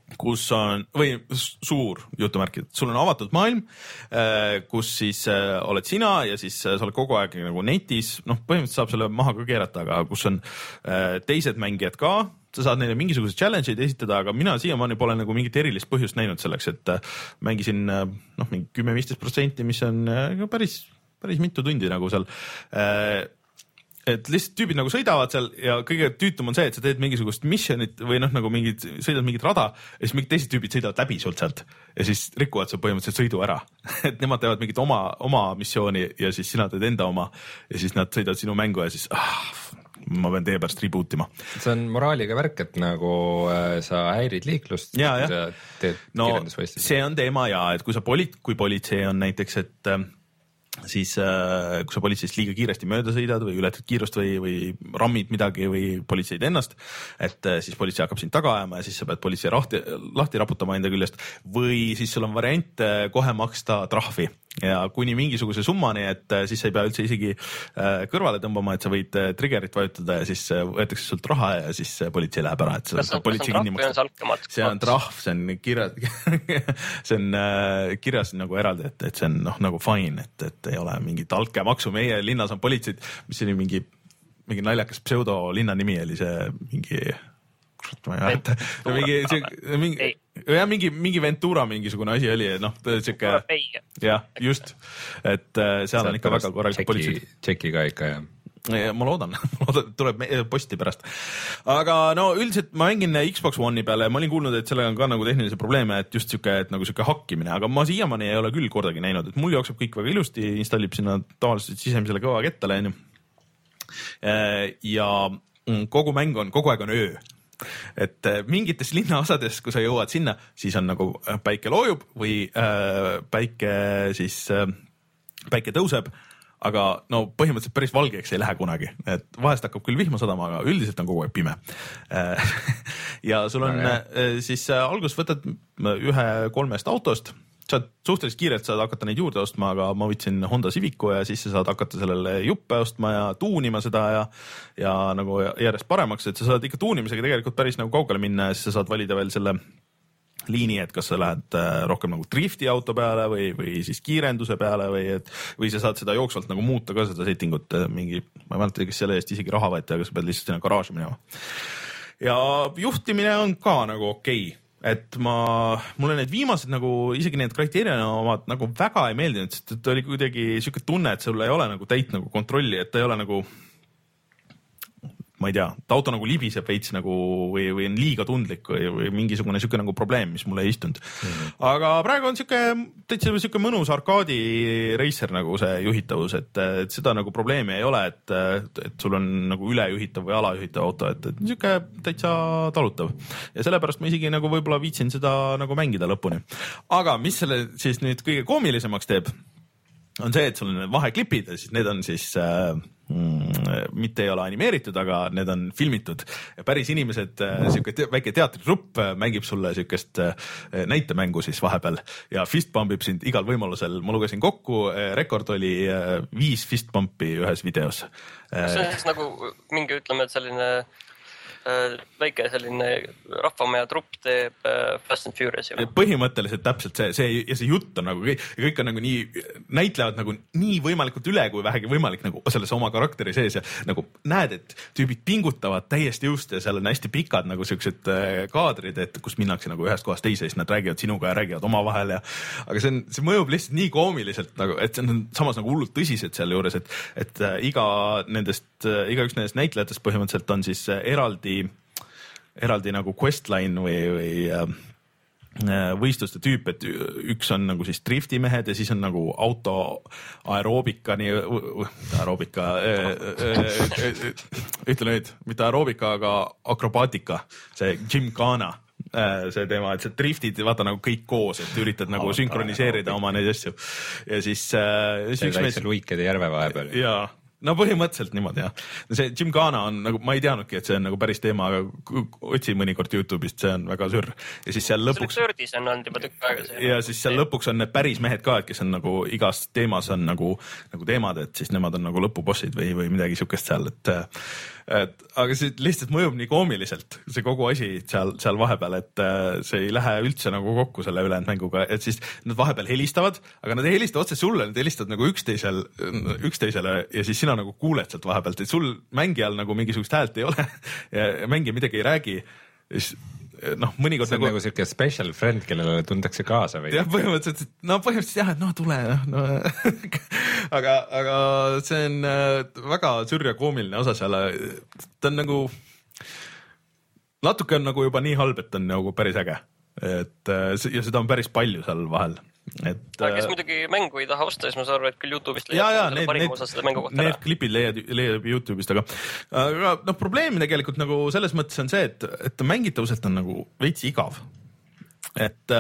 kus on või suur jutumärkid, sul on avatud maailm, kus siis oled sina ja siis sa oled kogu aeg nagu netis, noh, põhimõtteliselt saab selle maha ka keerata, aga kus on teised mängijad ka, sa saad neile mingisuguseid challenge'id esitada, aga mina siiamaani pole nagu mingit erilist põhjust näinud selleks, et mängisin noh, mingi kümme-viisteist protsenti, mis on päris, päris mitu tundi nagu seal. Et lihtsalt tüübid nagu sõidavad seal ja kõige tüütum on see, et sa teed mingisugust missionit või noh, nagu mingid, sõidad mingit rada ja siis mingid teised tüübid sõidavad läbi sult sealt ja siis rikuvad sa põhimõtteliselt sõidu ära. Et nemad teevad mingit oma, oma missiooni ja siis sina teed enda oma ja siis nad sõidavad sinu mängu ja siis ah, ma pean teie pärast reboot ima. See on moraaliga värk, et nagu äh, sa häirid liiklust. Ja, ja. No, see on teema ja, et kui sa poli-, kui politsei on näiteks, et äh, siis äh, kui sa politseist liiga kiiresti mööda sõidad või ületad kiirust või, või rammid midagi või politseid ennast, et äh, siis politsei hakkab sind taga ajama ja siis sa pead politsei lahti, lahti raputama enda küljest või siis sul on variant äh, kohe maksta trahvi ja kuni mingisuguse summani, et äh, siis sa ei pea üldse isegi äh, kõrvale tõmbama, et sa võid äh, triggerit vajutada ja siis äh, võetakse sult raha ja siis äh, politsei läheb ära, et kas on, politsei kinni maksta. See on trahv, see on kirjas see on äh, kirjas nagu eraldi, et, et see on noh, nagu fine, et, et ei ole mingit altkäemaksu. Meie linnas on politseid, mis oli mingi, mingi naljakas pseudo linna nimi oli see mingi ma ei mäleta. mingi, mingi, jah, mingi, mingi Ventura mingisugune asi oli, noh, siuke, jah, just, et seal on ikka väga korralikult politseid. Tšeki ka ikka, jah. Ja, ma loodan, tuleb posti pärast. Aga no üldiselt ma mängin Xbox One'i peale ja ma olin kuulnud, et sellega on ka nagu tehnilise probleeme, et just siuke, et nagu siuke hakkimine, aga ma siiamaani ei ole küll kordagi näinud, et mul jookseb kõik väga ilusti, installib sinna tavaliselt sisemisele kõva kettale ja kogu mäng on, kogu aeg on öö. Et mingites linnaosades, kui sa jõuad sinna, siis on nagu päike loojub või äh, päike siis äh, päike tõuseb, aga no põhimõtteliselt päris valgeks ei lähe kunagi, et vahest hakkab küll vihma sadama, aga üldiselt on kogu aeg pime. Ja sul on okay. Siis alguses võtad ühe kolmest autost, saad suhteliselt kiirelt saad hakata neid juurde ostma, aga ma võtsin Honda Civicu ja siis sa saad hakata sellele juppe ostma ja tuunima seda ja, ja nagu järjest paremaks, et sa saad ikka tuunimisega tegelikult päris nagu kaugele minna ja siis sa saad valida veel selle liini, et kas sa lähed rohkem nagu drifti auto peale või, või siis kiirenduse peale või, et, või sa saad seda jooksvalt nagu muuta ka seda settingut mingi, ma ei mäleta, kes selle eest isegi raha võeti, aga sa pead lihtsalt sinna garaaži minema. Ja juhtimine on ka nagu okei. Okay. Et ma, mulle need viimased nagu, isegi need kriteeriumid omad nagu väga ei meeldinud, sest et oli kuidagi siuke tunne, et sul ei ole nagu täit nagu kontrolli, et ta ei ole nagu, ma ei tea, ta auto nagu libiseb veits nagu või, või on liiga tundlik või, või mingisugune siuke nagu probleem, mis mulle ei istunud. Mm-hmm. Aga praegu on siuke, täitsa siuke mõnus arkaadi racer nagu see juhitavus, et, et seda nagu probleemi ei ole, et, et sul on nagu ülejuhitav või alajuhitav auto, et, et siuke täitsa talutav. Ja sellepärast ma isegi nagu võib-olla viitsin seda nagu mängida lõpuni. Aga mis selle siis nüüd kõige koomilisemaks teeb, on see, et sul on vaheklipid ja siis need on siis äh, mm, mitte ei ole animeeritud, aga need on filmitud. Päris inimesed, siuke te- väike teatritrupp mängib sulle siukest äh, näitemängu siis vahepeal ja fistbumpib sind igal võimalusel. Ma lugesin kokku, rekord oli äh, viis fistbumpi ühes videos. See on siis nagu mingi, ütleme, et selline väike selline rahvameja trupp teeb Fast and Furious. Põhimõtteliselt täpselt see, see ja see jutt on nagu, kõik on nagu nii, näitlevad nagu nii võimalikult üle, kui vähegi võimalik nagu selles oma karakteri sees ja nagu näed, et tüübid pingutavad täiesti just ja seal on hästi pikad nagu siuksed kaadrid, et kus minnakse nagu ühest kohast teise, siis nad räägivad sinuga ja räägivad omavahel ja, aga see on, see mõjub lihtsalt nii koomiliselt nagu, et see on samas nagu hullult tõsised seal juures, et, et iga nendest, iga üks nendest näitlejatest põhimõtteliselt on siis eraldi eraldi nagu questline või, või võistluste tüüp, et üks on nagu siis driftimehed ja siis on nagu auto aeroobika, nii aeroobika, ütle nüüd, mitte aeroobika, aga akrobaatika, see Gymkhana. See teema, et see driftid, vaata nagu kõik koos, et üritad nagu sünkroniseerida oma neid asju ja siis, siis see väikse mees... luikede järve vahepeal. Jaa. no põhimõtteliselt niimoodi jah. see Gymkhana on nagu, ma ei teadnudki, et see on nagu päris teema, aga otsi mõnikord Youtube'ist, see on väga sürr. Ja siis seal lõpuks... See Sördis on olnud juba tükk aega see. Ja siis seal lõpuks on need päris mehed ka, et kes on nagu igas teemas on nagu, nagu teemad, et siis nemad on nagu lõpubossid või, või midagi sihukest seal, et, et aga see lihtsalt mõjub nii koomiliselt, see kogu asi seal, seal vahepeal, et see ei lähe üldse nagu kokku selle ülejäänud mänguga, et siis nad vahepeal helistavad, aga nad ei helista otse sulle, nad helistavad nagu üksteisel, üksteisele ja siis sina nagu kuuled sealt vahepealt, et sul mängijal nagu mingisugust häält ei ole ja mängija midagi ei räägi. Siis, noh, mõnikord see on nagu, nagu siuke special friend, kellele tuntakse kaasa või? jah, põhimõtteliselt, no põhimõtteliselt jah, et no tule, no. aga, aga see on väga sürja koomiline osa seal. Ta on nagu, natuke on nagu juba nii halb, et on nagu päris äge. Et, ja seda on päris palju seal vahel. Et, aga kes muidugi mängu ei taha osta, siis ma saan aru, et küll YouTube'ist ja, ja, need, parim osa seda mängu kohta need ära. klipid leiad, leiab YouTube'ist, aga, aga no, probleem tegelikult nagu selles mõttes on see, et, et mängitavuselt on nagu veits igav. Et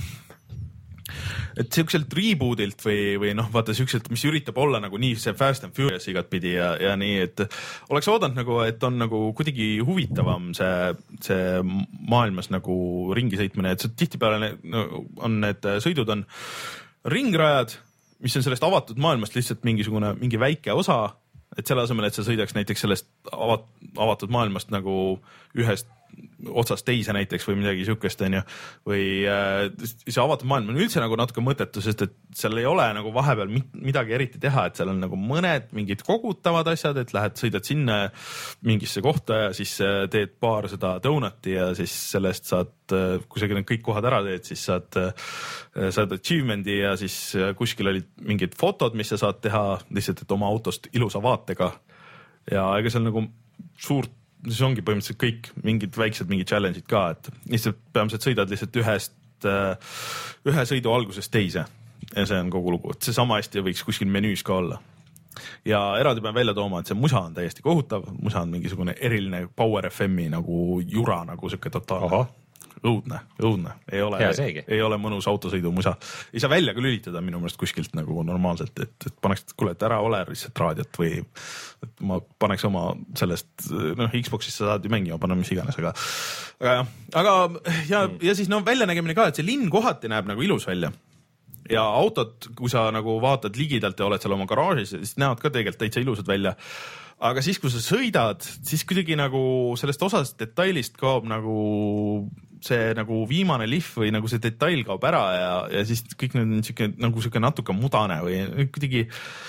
et siukselt reboot'ilt või, või noh, vaata siukselt, mis üritab olla nagu nii see Fast and Furious igat pidi ja, ja nii, et oleks oodanud nagu, et on nagu kuidagi huvitavam see, see maailmas nagu ringi sõitmine, et see tihtipeale on need sõidud on ringrajad, mis on sellest avatud maailmast lihtsalt mingisugune, mingi väike osa, et selle asemel, et sa sõidaks näiteks sellest avat, avatud maailmast nagu ühest otsast teise näiteks või midagi sihukest, on ju, või äh, see avatud maailm on üldse nagu natuke mõttetu, sest et seal ei ole nagu vahepeal midagi eriti teha, et seal on nagu mõned mingid kogutavad asjad, et lähed, sõidad sinna mingisse kohta ja siis teed paar seda donut'i ja siis sellest saad, kui sa kõik kohad ära teed, siis saad, saad achievement'i ja siis kuskil olid mingid fotod, mis sa saad teha lihtsalt, et oma autost ilusa vaatega ja ega seal nagu suurt see ongi põhimõtteliselt kõik mingid väiksed mingid challenge'id ka, et lihtsalt peamiselt sõidad lihtsalt ühest, ühe sõidu algusest teise ja see on kogu lugu, et see sama hästi võiks kuskil menüüs ka olla. Ja eraldi pean välja tooma, et see musa on täiesti kohutav, musa on mingisugune eriline Power F M-i nagu jura, nagu siuke totaalne. Õudne, õudne, ei ole, ei ole mõnus autosõidu musa. Ei saa välja ka lülitada minu mõelest kuskilt nagu normaalselt, et, et paneks, kuule, et ära ole lihtsalt raadiot või et ma paneks oma sellest, noh, Xbox'is sa saad ju mängima panna mis iganes, aga aga, aga ja, ja siis no väljanägemine ka, et see linn kohati näeb nagu ilus välja ja autod, kui sa nagu vaatad ligidalt ja oled seal oma garaažis, siis näevad ka tegelikult täitsa ilusad välja. Aga siis, kui sa sõidad, siis kuidagi nagu sellest osast detailist kaob nagu see nagu viimane lihv või nagu see detail kaob ära ja, ja siis kõik need on siuke, nagu siuke natuke mudane või kuidagi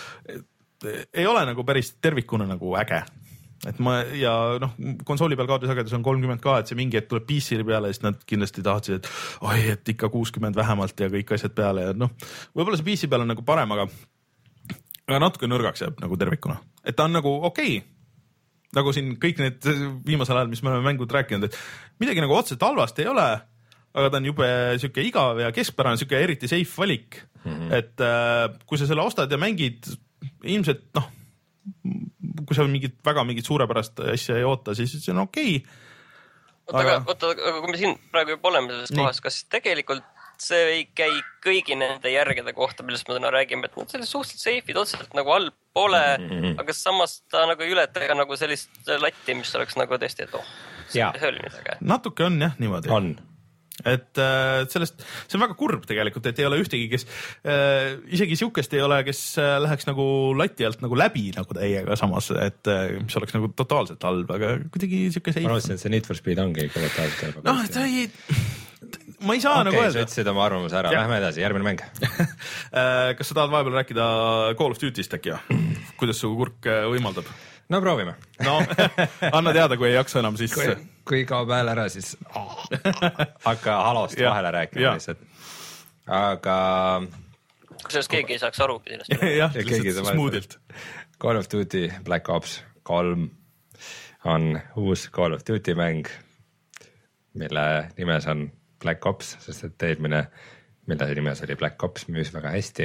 ei ole nagu päris tervikuna nagu äge. Et ma ja noh, konsooli peal kaardisagedus on kolmkümmend ka, et see mingi hetk tuleb P C peale, siis nad kindlasti tahtsid, et oi, et ikka kuuskümmend vähemalt ja kõik asjad peale ja noh, võib-olla see P C peal on nagu parem, aga aga natuke nõrgaks jääb nagu tervikuna, et ta on nagu okei okay. Nagu siin kõik need viimasel ajal, mis me oleme mängud rääkinud, et midagi nagu otseselt halvast ei ole, aga ta on jube siuke igav ja keskpärane, siuke eriti safe valik, mm-hmm. et äh, kui sa selle ostad ja mängid, ilmselt noh, kui sa mingit väga mingit suurepärast asja ei oota, siis see on okei okay.. Oota, aga, oota, aga kui me siin praegu juba oleme selles nii. Kohas, kas tegelikult see ei käi kõigi nende järgede kohta, millest me täna räägime, et nad sellised suhteliselt safe'id otseselt nagu all pole, mm-hmm. aga samas ta nagu ei ületa ka nagu sellist latti, mis oleks nagu tõesti, et oh, see, see oli midagi. Natuke on jah niimoodi. On. Et äh, sellest, see on väga kurb tegelikult, et ei ole ühtegi, kes äh, isegi siukest ei ole, kes äh, läheks nagu lati alt nagu läbi nagu täiega samas, et äh, mis oleks nagu totaalselt halb, aga kuidagi siuke safe. Ma arvasin, et see Need for Speed ongi ikka totaalselt halb. Noh, ta ei... Ma ei saa okay, nagu öelda. Sa ütlesid oma arvamuse ära, lähme edasi, järgmine mäng. Kas sa tahad vahepeal rääkida Call of Duty'st äkki? Kuidas su kurk võimaldab? No proovime. No, anna teada, kui ei jaksa enam, siis... Kui, kui kaob hääl ära, siis oh, hakka halost ja, vahele rääkima lihtsalt. Aga... Kusjuures keegi ei saaks aru. Jah, lihtsalt smoothilt. Call of Duty Black Ops kolm on uus Call of Duty mäng, mille nimes on Black Ops, sest et eelmine, mille nimes oli Black Ops, müüs väga hästi.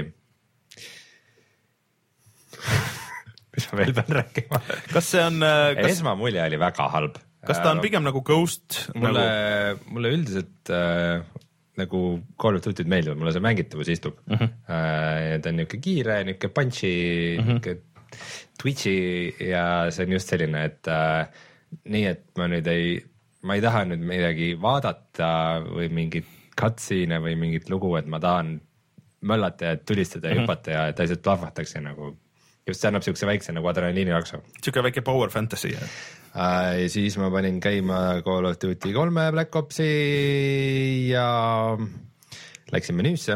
Mis ma veel pean rääkima? Kas see on... Kas... Esmamulje oli väga halb. Kas ta on pigem nagu Ghost? Mulle, nagu... mulle üldiselt äh, nagu Call of Duty'd meeldib, mulle see mängitavus istub. Uh-huh. Äh, ta on niuke kiire, niuke punchy, uh-huh. niuke Twitchi ja see on just selline, et äh, nii, et ma nüüd ei, ma ei taha nüüd midagi vaadata või mingit cutscene või mingit lugu, et ma tahan möllata ja tulistada ja mm -hmm. hüpata ja et asjad plahvataks ja nagu just see annab siukse väikse nagu adrenaliinilaksu. Siuke väike power fantasy. Äh, siis ma panin käima Call of Duty kolme Black Opsi ja läksin menüüsse.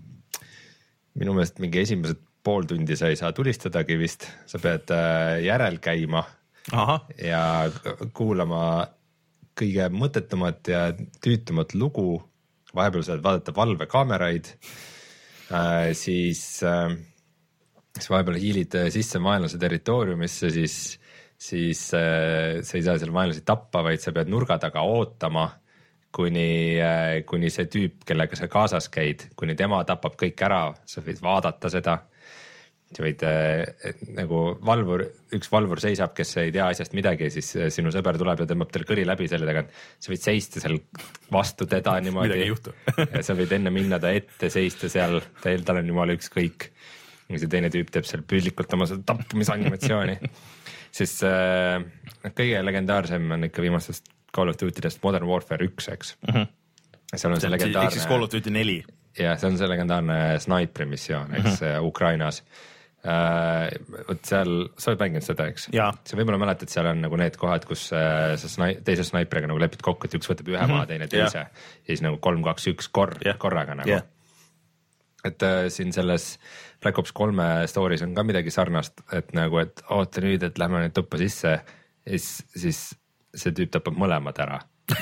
Minu meelest mingi esimesed pool tundi sa ei saa tulistadagi vist, sa pead äh, järel käima. Aha. Ja kuulama kõige mõttetumat ja tüütumat lugu. Vahepeal saad vaadata valvekaameraid, äh, siis äh, siis vahepeal hiilid sisse vaenlase territooriumisse, siis, siis äh, sa ei saa seal vaenlasi tappa, vaid sa pead nurga taga ootama, kuni, äh, kuni see tüüp, kellega sa kaasas käid, kuni tema tapab kõik ära, sa võid vaadata seda. Sa võid äh, nagu valvur, üks valvur seisab, kes ei tea asjast midagi, siis sinu sõber tuleb ja tõmbab tal kõri läbi selle tagant. Sa võid seista seal vastu teda niimoodi. Midagi ei juhtu. Ja sa võid enne minna ta ette, seista seal, tal on jumala ükskõik. Ja see teine tüüp teeb seal püüdlikult oma seda tappumisanimatsiooni. Siis äh, kõige legendaarsem on ikka viimastest Call of Duty'dest Modern Warfare üks, eks. Uh -huh. Seal on see, see legendaarne... Eks siis Call of Duty neli. Ja see on see legendaarne sniper missioon, eks, uh -huh. Ukrainas. Uh, võt seal, sa oled mänginud seda, eks? Sa võib-olla mäletad, et seal on nagu need kohad, kus uh, sa snai, teise snaipriga nagu lepid kokku, et üks võtab ühe uh -huh. maa, teine teise. Ja siis nagu kolm, kaks, üks kor, yeah. korraga nagu. Yeah. Et uh, siin selles Black Ops kolme stories on ka midagi sarnast, et nagu, et oota nüüd, et lähme nüüd tuppa sisse, siis, siis see tüüp tapab mõlemad ära.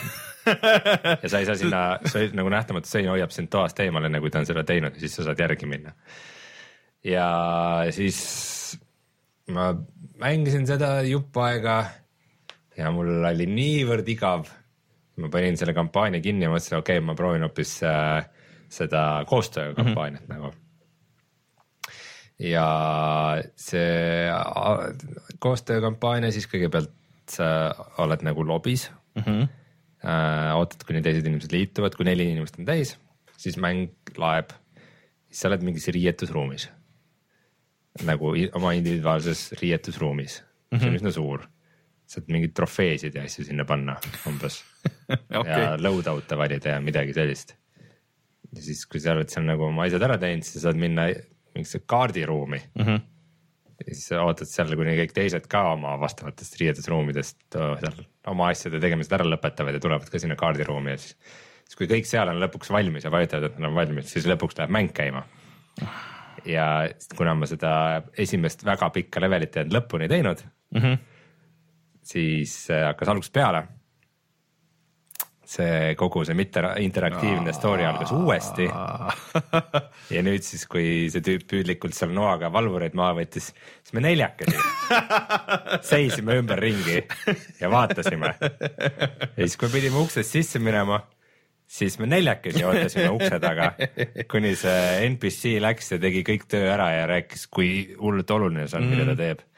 Ja sa ei saa sinna, sa ei, nagu nähtamatu sein hoiab sind toast eemale, nagu ta on seda teinud ja siis sa saad järgi minna. Ja siis ma mängisin seda jupp aega ja mul oli niivõrd igav. Ma panin selle kampaania kinni ja mõtlesin, okei okay,, ma proovin hoopis äh, seda koostöökampaaniat mm -hmm. nagu. Ja see koostöökampaania siis kõigepealt sa oled nagu lobis mm, -hmm. äh, ootad, kuni teised inimesed liituvad, kui neli inimest on täis, siis mäng laeb, siis sa oled mingis riietusruumis, nagu oma individuaalses riietusruumis mm, -hmm. see on üsna suur, saad mingeid trofeesid ja asju sinna panna umbes okay. Ja loadout'e valida ja midagi sellist. Ja siis, kui sa oled seal nagu oma asjad ära teinud, siis saad minna mingisse kaardiruumi mm. -hmm. Ja siis ootad seal, kuni kõik teised ka oma vastavatest riietusruumidest seal oma asjade tegemised ära lõpetavad ja tulevad ka sinna kaardiruumi ja siis, siis kui kõik seal on lõpuks valmis ja vajutavad, et nad on valmis, siis lõpuks läheb mäng käima. Ja kuna ma seda esimest väga pikka levelit ei olnud lõpuni teinud mm, -hmm. siis hakkas algusest peale. See kogu see mitte interaktiivne story algas uuesti. Ja nüüd siis, kui see tüüp püüdlikult seal noaga valvureid maha võttis, siis me neljakesi seisime ümber ringi ja vaatasime. Ja siis, kui pidime uksest sisse minema, siis me neljakesi ootasime ukse taga, kuni see N P C läks ja tegi kõik töö ära ja rääkis, kui hullult oluline see on, mida ta teeb.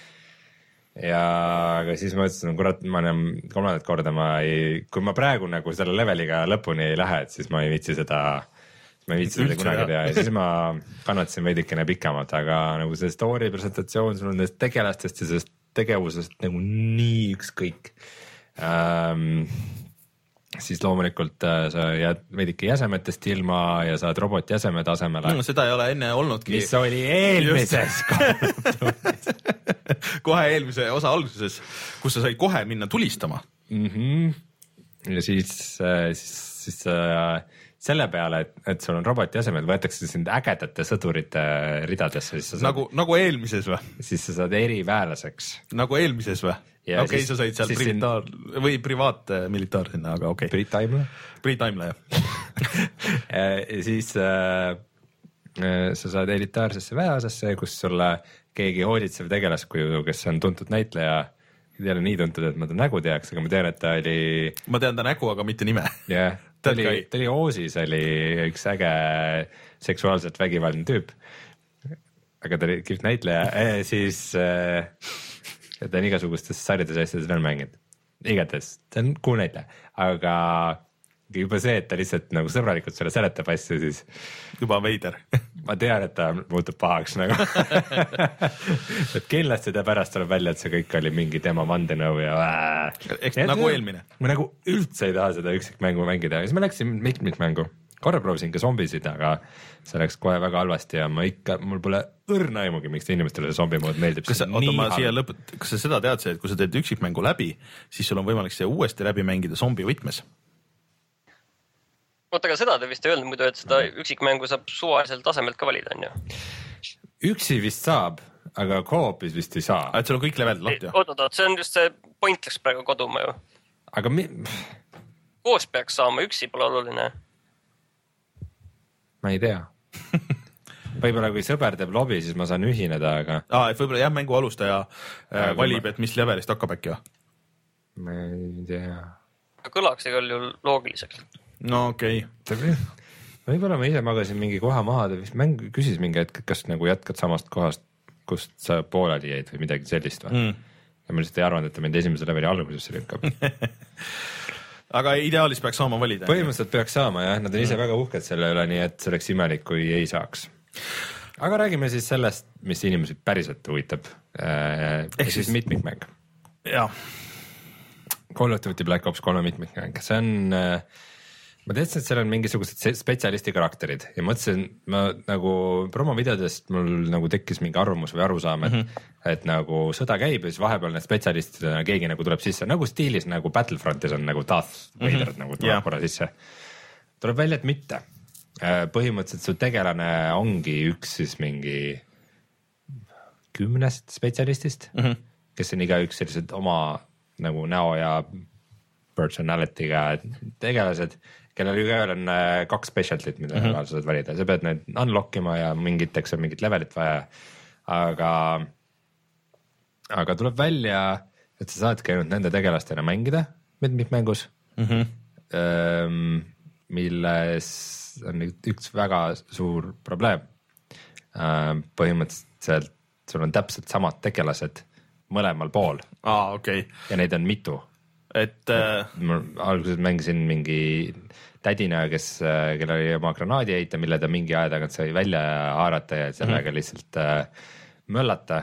Ja aga siis ma ütlesin, kurat, ma enam kolmandat korda ma ei, kui ma praegu nagu selle leveliga lõpuni ei lähe, et siis ma ei viitsi seda, ma ei viitsi seda kunagi teha ja siis ma kannatasin veidikene pikemalt, aga nagu see story presentatsioon, sul on nendest tegelastest ja sellest tegevusest nagu nii ükskõik. Ähm, siis loomulikult äh, sa jääd veidike jäsemetest ilma ja saad robotjäsemed asemele. No, seda ei ole enne olnudki. Mis oli eelmises kohe eelmise osa alguses, kus sa said kohe minna tulistama. Mm -hmm. Ja siis, siis, siis äh, selle peale, et, et sul on robotjäsemed, võetakse sind ägedate sõdurite ridadesse. Saad, nagu, nagu eelmises või? Siis sa saad eriväelaseks. Nagu eelmises või? Okei, okay, sa said seal militaar siin... või privaatmilitaar sinna, aga okei okay.. Priit-Taimla? Priit-Taimla, jah. Ja siis äh, sa saad elitaarsesse väeosasse, kus sulle keegi hoolitsev tegelaskuju, kes on tuntud näitleja, ei ole nii tuntud, et ma ta nägu teaks, aga ma tean, et ta oli... Ma tean ta nägu, aga mitte nime. Jah, yeah. ta oli, ta oli Oosis, oli üks äge seksuaalselt vägivaldne tüüp, aga ta oli kihvt näitleja, e, siis äh, ta on igasugustes sarjades asjades veel mänginud. Igates, ta on cool näitleja, aga juba see, et ta lihtsalt nagu sõbralikult selle seletab asju, siis juba veider. Ma tean, et ta muutub pahaks nagu. et kindlasti ta pärast tuleb välja, et see kõik oli mingi tema vandenõu ja eks ja nagu eelmine. Ma nagu üldse ei taha seda üksikmängu mängida ja siis ma läksin mitmikmängu. Korra proovisin ka zombisid, aga see läks kohe väga halvasti ja ma ikka, mul pole õrna aimugi, miks inimestele see zombi mood meeldib. Kas sa, oota, ma siia lõpet, kas sa seda tead see, et kui sa teed üksikmängu läbi, siis sul on võimalik see uuesti läbi mängida zombi võtmes? Oota, aga seda te vist ei öelnud muidu, et seda üksikmängu saab suvalisel tasemelt ka valida, on ju? Üksi vist saab, aga koopis vist ei saa. Et sul on kõik levelid lahti? Oot, oot, see on just see point läks praegu koduma ju. Aga mi... Koos peaks saama, üksi pole oluline. Ma ei tea. Võib-olla kui sõber teeb lobi, siis ma saan ühineda, aga... Aa, et võib-olla jah, mängu alustaja äh, valib, ma... et mis levelist hakkab äkki. Ma ei tea. Kõlaks igal juhul loogiliseks. No okei. Okay. Võib-olla ma ise magasin mingi koha maha, ta vist mäng küsis mingi hetk, kas nagu jätkad samast kohast, kust sa pooleli jäid või midagi sellist või? Mm. Ja ma lihtsalt ei arvanud, et ta mind esimese leveli algusesse lükkab. Aga ideaalis peaks saama valida. Põhimõtteliselt peaks saama, jah. Nad on ise mm. väga uhked selle üle, nii et see oleks imelik, kui ei saaks. Aga räägime siis sellest, mis inimesi päriselt huvitab. Ehk siis mitmikmäng. Jah. Call of Duty Black Ops kolme mitmikmäng. See on... Ma teadsin, et seal on mingisugused spetsialisti karakterid ja mõtlesin, ma nagu promovideodest mul nagu tekkis mingi arvamus või arusaam, et, mm-hmm. et nagu sõda käib ja siis vahepeal need spetsialistid keegi nagu tuleb sisse, nagu stiilis nagu Battlefrontis on nagu Darth Vader mm-hmm. nagu tuleb yeah. korra sisse. Tuleb välja, et mitte. Põhimõtteliselt su tegelane ongi üks siis mingi kümnest spetsialistist, mm-hmm. kes on iga üks sellised oma nagu näo ja personality'ga tegelased, kellel ühel on kaks specialtit, mida mm -hmm. sa saad valida. Sa pead need unlock ima ja mingiteks on mingit levelit vaja. Aga, aga tuleb välja, et sa saadki ainult nende tegelastena mängida mitmikmängus, mm -hmm. milles on üks väga suur probleem. Põhimõtteliselt sul on täpselt samad tegelased mõlemal pool. Aa, okei. Okay. Ja neid on mitu. Et äh... ma alguses mängisin mingi tädina, kes, kellel oli oma granaadi heita, mille ta mingi aja tagant sai välja haarata ja sellega mm-hmm. lihtsalt äh, möllata.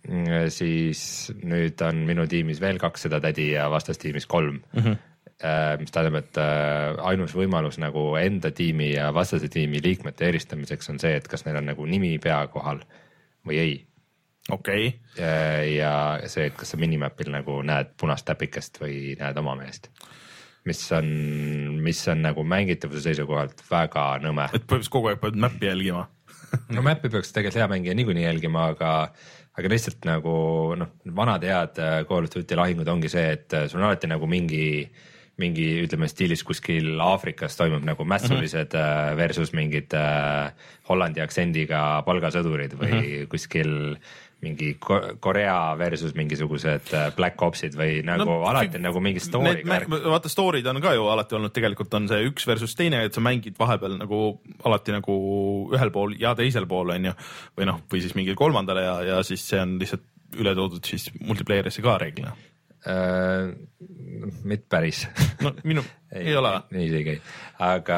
Siis nüüd on minu tiimis veel kaks seda tädi ja vastastiimis kolm. Mm-hmm. Äh, mis tähendab, et äh, ainus võimalus nagu enda tiimi ja vastase tiimi liikmete eristamiseks on see, et kas neil on nagu nimi pea kohal või ei. Okei. Okay. Ja see, et kas sa minimapil nagu näed punast täpikest või näed oma meest, mis on, mis on nagu mängitavuse seisukohalt väga nõme. Et põhimõtteliselt kogu aeg pead mäppi jälgima. No mäppi peaks tegelikult hea mängija niikuinii jälgima, aga, aga lihtsalt nagu noh, vanad head Call of Duty lahingud ongi see, et sul on alati nagu mingi mingi, ütleme stiilis kuskil Aafrikas toimub nagu mässulised mm-hmm. versus mingid äh, Hollandi aktsendiga palgasõdurid või mm-hmm. kuskil mingi Korea versus mingisugused Black Opsid või nagu no, alati nagu mingi story. Vaata story'd on ka ju alati olnud, tegelikult on see üks versus teine, et sa mängid vahepeal nagu alati nagu ühel pool ja teisel pool on ju, või noh, või siis mingil kolmandale ja, ja siis see on lihtsalt üle toodud siis multiplayer'isse ka reeglina. Uh, mitte päris. No minu ei, ei ole. Nii see ei käi. Aga,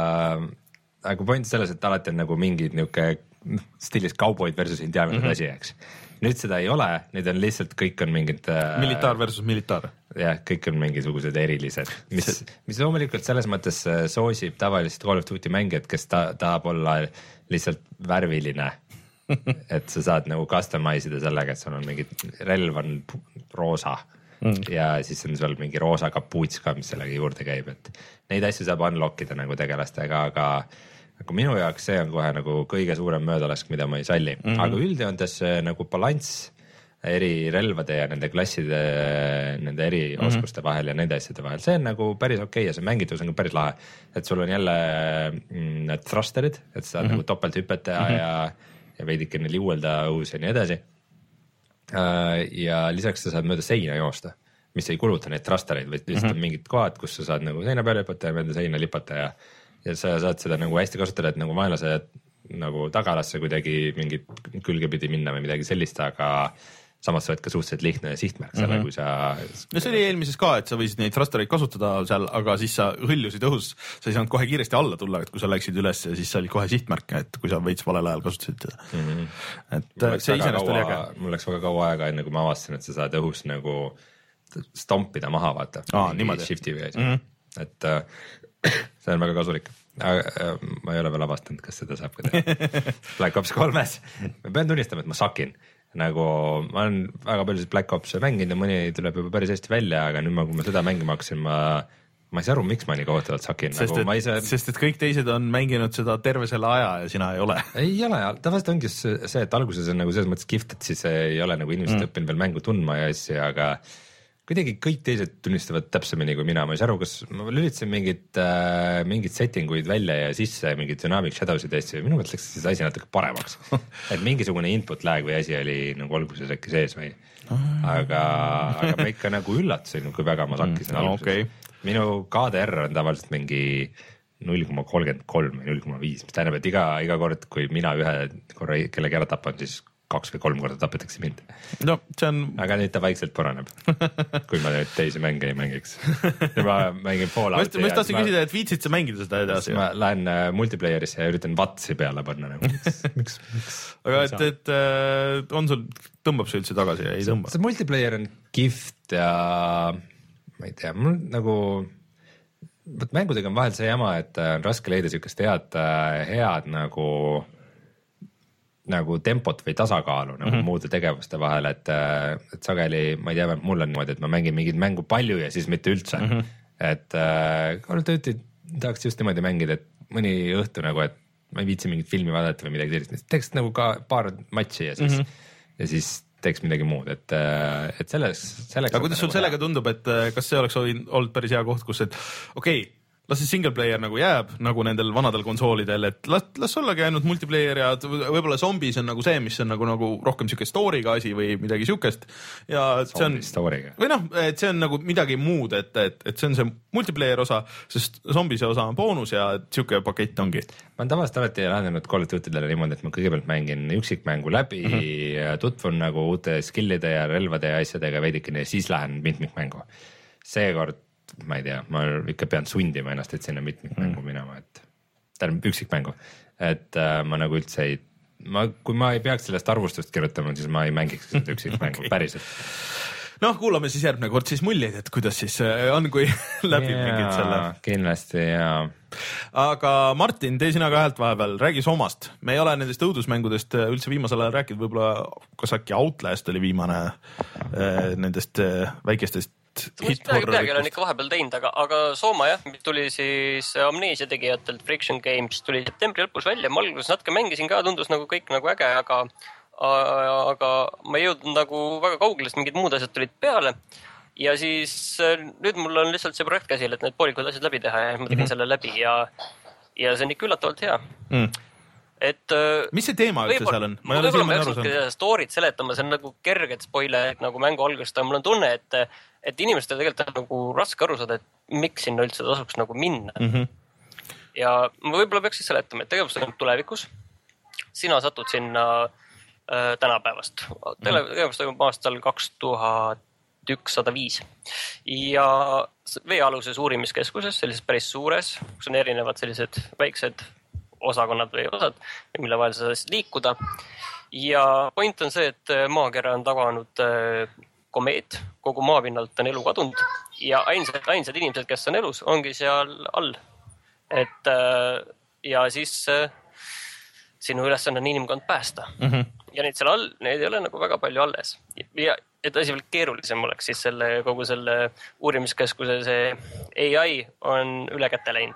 aga point selles, et alati on nagu mingid niuke stiilis cowboyd versus indiaanid mm-hmm. asi, eks. Nüüd seda ei ole, nüüd on lihtsalt kõik on mingid... Militaar versus militaar. Jah, kõik on mingisugused erilised, mis, mis loomulikult selles mõttes soosib tavalist Call of Duty mängijat, kes ta, tahab olla lihtsalt värviline. Et sa saad nagu customize ida sellega, et sul on mingi relv on roosa mm. ja siis on sul mingi roosa kapuuts ka, mis sellega juurde käib, et neid asju saab unlock ida nagu tegelastega, aga aga minu jaoks see on kohe nagu kõige suurem möödalask, mida ma ei salli, mm-hmm. aga üldjoontes nagu balanss eri relvade ja nende klasside, nende eri mm-hmm. oskuste vahel ja nende asjade vahel, see on nagu päris okei ja see mängitavus on ka päris lahe, et sul on jälle need thrusterid, et sa saad mm-hmm. nagu topelthüpet teha mm-hmm. ja, ja veidikene liuelda õhus ja nii edasi. Ja lisaks sa saad mööda seina joosta, mis ei kuluta neid thrustereid, vaid lihtsalt mm-hmm. mingid kohad, kus sa saad nagu seina peale lipata ja mööda seina lipata ja ja sa saad seda nagu hästi kasutada, et nagu vaenlase nagu tagalasse kuidagi mingit külge pidi minna või midagi sellist, aga, samas sa oled ka suhteliselt lihtne sihtmärk selle mm, -hmm. kui sa. no see oli eelmises ka, et sa võisid neid thrustereid kasutada seal, aga siis sa hõljusid õhus, sa ei saanud kohe kiiresti alla tulla, et kui sa läksid üles ja siis sa olid kohe sihtmärk, et kui sa veits valel ajal kasutasid seda mm. -hmm. et see iseenesest oli äge. mul läks väga kaua aega, enne kui ma avastasin, et sa saad õhus nagu stompida maha, vaata. Aa, niimoodi. Shifti või asi mm. -hmm. et äh, see on väga kasulik. Aga, ma ei ole veel avastanud, kas seda saab ka teha. Black Ops kolmes. Ma pean tunnistama, et ma sakin. Nagu ma olen väga palju Black Ops'e mänginud ja mõni tuleb juba päris hästi välja, aga nüüd ma, kui ma seda mängima hakkasin, ma, ma ei saa aru, miks ma nii kohutavalt sakin. Sest, nagu, et, saa... sest et kõik teised on mänginud seda terve selle aja ja sina ei ole. Ei ole, tavaliselt ongi see, et alguses on nagu selles mõttes gift, et siis ei ole nagu inimesed mm. õppinud veel mängu tundma ja asja, aga kuidagi kõik teised tunnistavad täpsemini kui mina, ma ei saa aru, kas ma lülitasin mingid äh, mingid settinguid välja ja sisse mingid dynamic shadowsid hästi ja minu mõttes läks siis asi natuke paremaks. Et mingisugune input lag või asi oli nagu alguses äkki sees või, aga, aga ma ikka nagu üllatasin, kui väga ma sakkisin mm, alguses okay. Minu K D R on tavaliselt mingi null koma kolmkümmend kolm või null koma viis, mis tähendab, et iga, iga kord, kui mina ühe korra kellegi ära tapan, siis kaks või kolm korda tapetakse mind. No, see on... Aga nüüd ta vaikselt paraneb, kui ma nüüd teisi mänge ei mängiks. Ja ma mängin Fallouti. Ma just tahtsin küsida, et viitsid sa mängida seda edasi? Ma lähen multiplayerisse ja üritan vatsi peale panna. Nagu. Miks, miks, miks? Aga et, et on sul, tõmbab see üldse tagasi ja ei tõmba? See multiplayer on gift ja ma ei tea, mul nagu... Võt mängudega on vahel see jama, et on raske leida siukest head, head nagu... nagu tempot või tasakaalu nagu mm -hmm. muude tegevuste vahel, et, et sageli, ma ei tea, mul on niimoodi, et ma mängin mingit mängu palju ja siis mitte üldse mm. -hmm. Et äh, Call of Duty tahaks just niimoodi mängida, et mõni õhtu nagu, et ma ei viitsi mingit filmi vaadata või midagi sellist, teeks nagu ka paar matši ja siis mm, -hmm. ja siis teeks midagi muud, et, et selles, selleks. aga kuidas sul nagu sellega hea. Tundub, et kas see oleks olnud päris hea koht, kus, et okei okay, las see single player nagu jääb nagu nendel vanadel konsoolidel, et las, las ollagi ainult multiplayer ja võib-olla Zombies on nagu see, mis on nagu, nagu rohkem siuke story'ga asi või midagi siukest. Ja see on, või noh, et see on nagu midagi muud, et, et, et see on see multiplayer osa, sest Zombies osa on boonus ja siuke pakett ongi. Ma olen tavaliselt alati lähenenud Call of Duty'dele niimoodi, et ma kõigepealt mängin üksikmängu läbi mm, -hmm. tutvun nagu uute skill'ide ja relvade ja asjadega veidikene ja siis lähen mitmikmängu. Seekord ma ei tea, ma ikka pean sundima ennast, et sinna mitmikmängu mm. minema, et tähendab üksikmängu, et äh, ma nagu üldse ei, ma, kui ma ei peaks sellest arvustust kirjutama, siis ma ei mängiks seda üksikmängu okay. päriselt. Noh, kuulame siis järgmine kord siis muljeid, et kuidas siis on, kui läbi yeah, mingid selle. Kindlasti ja. Aga Martin, tee sina ka häält vahepeal, räägi Somast. Me ei ole nendest õudusmängudest üldse viimasel ajal rääkinud, võib-olla kas äkki Outlast oli viimane nendest väikestest midagi midagi olen ikka vahepeal teinud, aga, aga Sooma jah, tuli siis Amnesia tegijatelt Friction Games, tuli septembri lõpus välja, ma alguses natuke mängisin ka, tundus nagu kõik nagu äge, aga aga ma ei jõudnud nagu väga kaugele, sest mingid muud asjad tulid peale ja siis nüüd mul on lihtsalt see projekt käsil, et need poolikud asjad läbi teha ja ma tegin mm -hmm. selle läbi ja ja see on ikka üllatavalt hea mm. Et, mis see teema üldse seal on? Ma võib-olla ma jaksin story't seletama, see on nagu kerged spoilerid nagu mängu algusest, aga mul on tunne, et, et inimestel tegelikult on nagu raske aru saada, et miks sinna üldse tasuks nagu minna. Mm -hmm. Ja ma võib-olla peaks siis seletama, et tegevus on tulevikus. Sina satud sinna äh, tänapäevast. Tegevus toimub aastal kaks tuhat ükssada viis. Ja veealuses uurimiskeskuses, sellises päris suures, kus on erinevad sellised väiksed osakonnad või osad, mille vahel sa saad liikuda. Ja point on see, et maakera on tabanud komeet, kogu maapinnalt on elu kadunud ja ainsad, ainsad inimesed, kes on elus, ongi seal all. Et ja siis sinu ülesanne on inimkond päästa. Mm-hmm. Ja neid seal all, neid ei ole nagu väga palju alles. Ja et asi veel keerulisem oleks, siis selle, kogu selle uurimiskeskuse see A I on üle kätte läinud.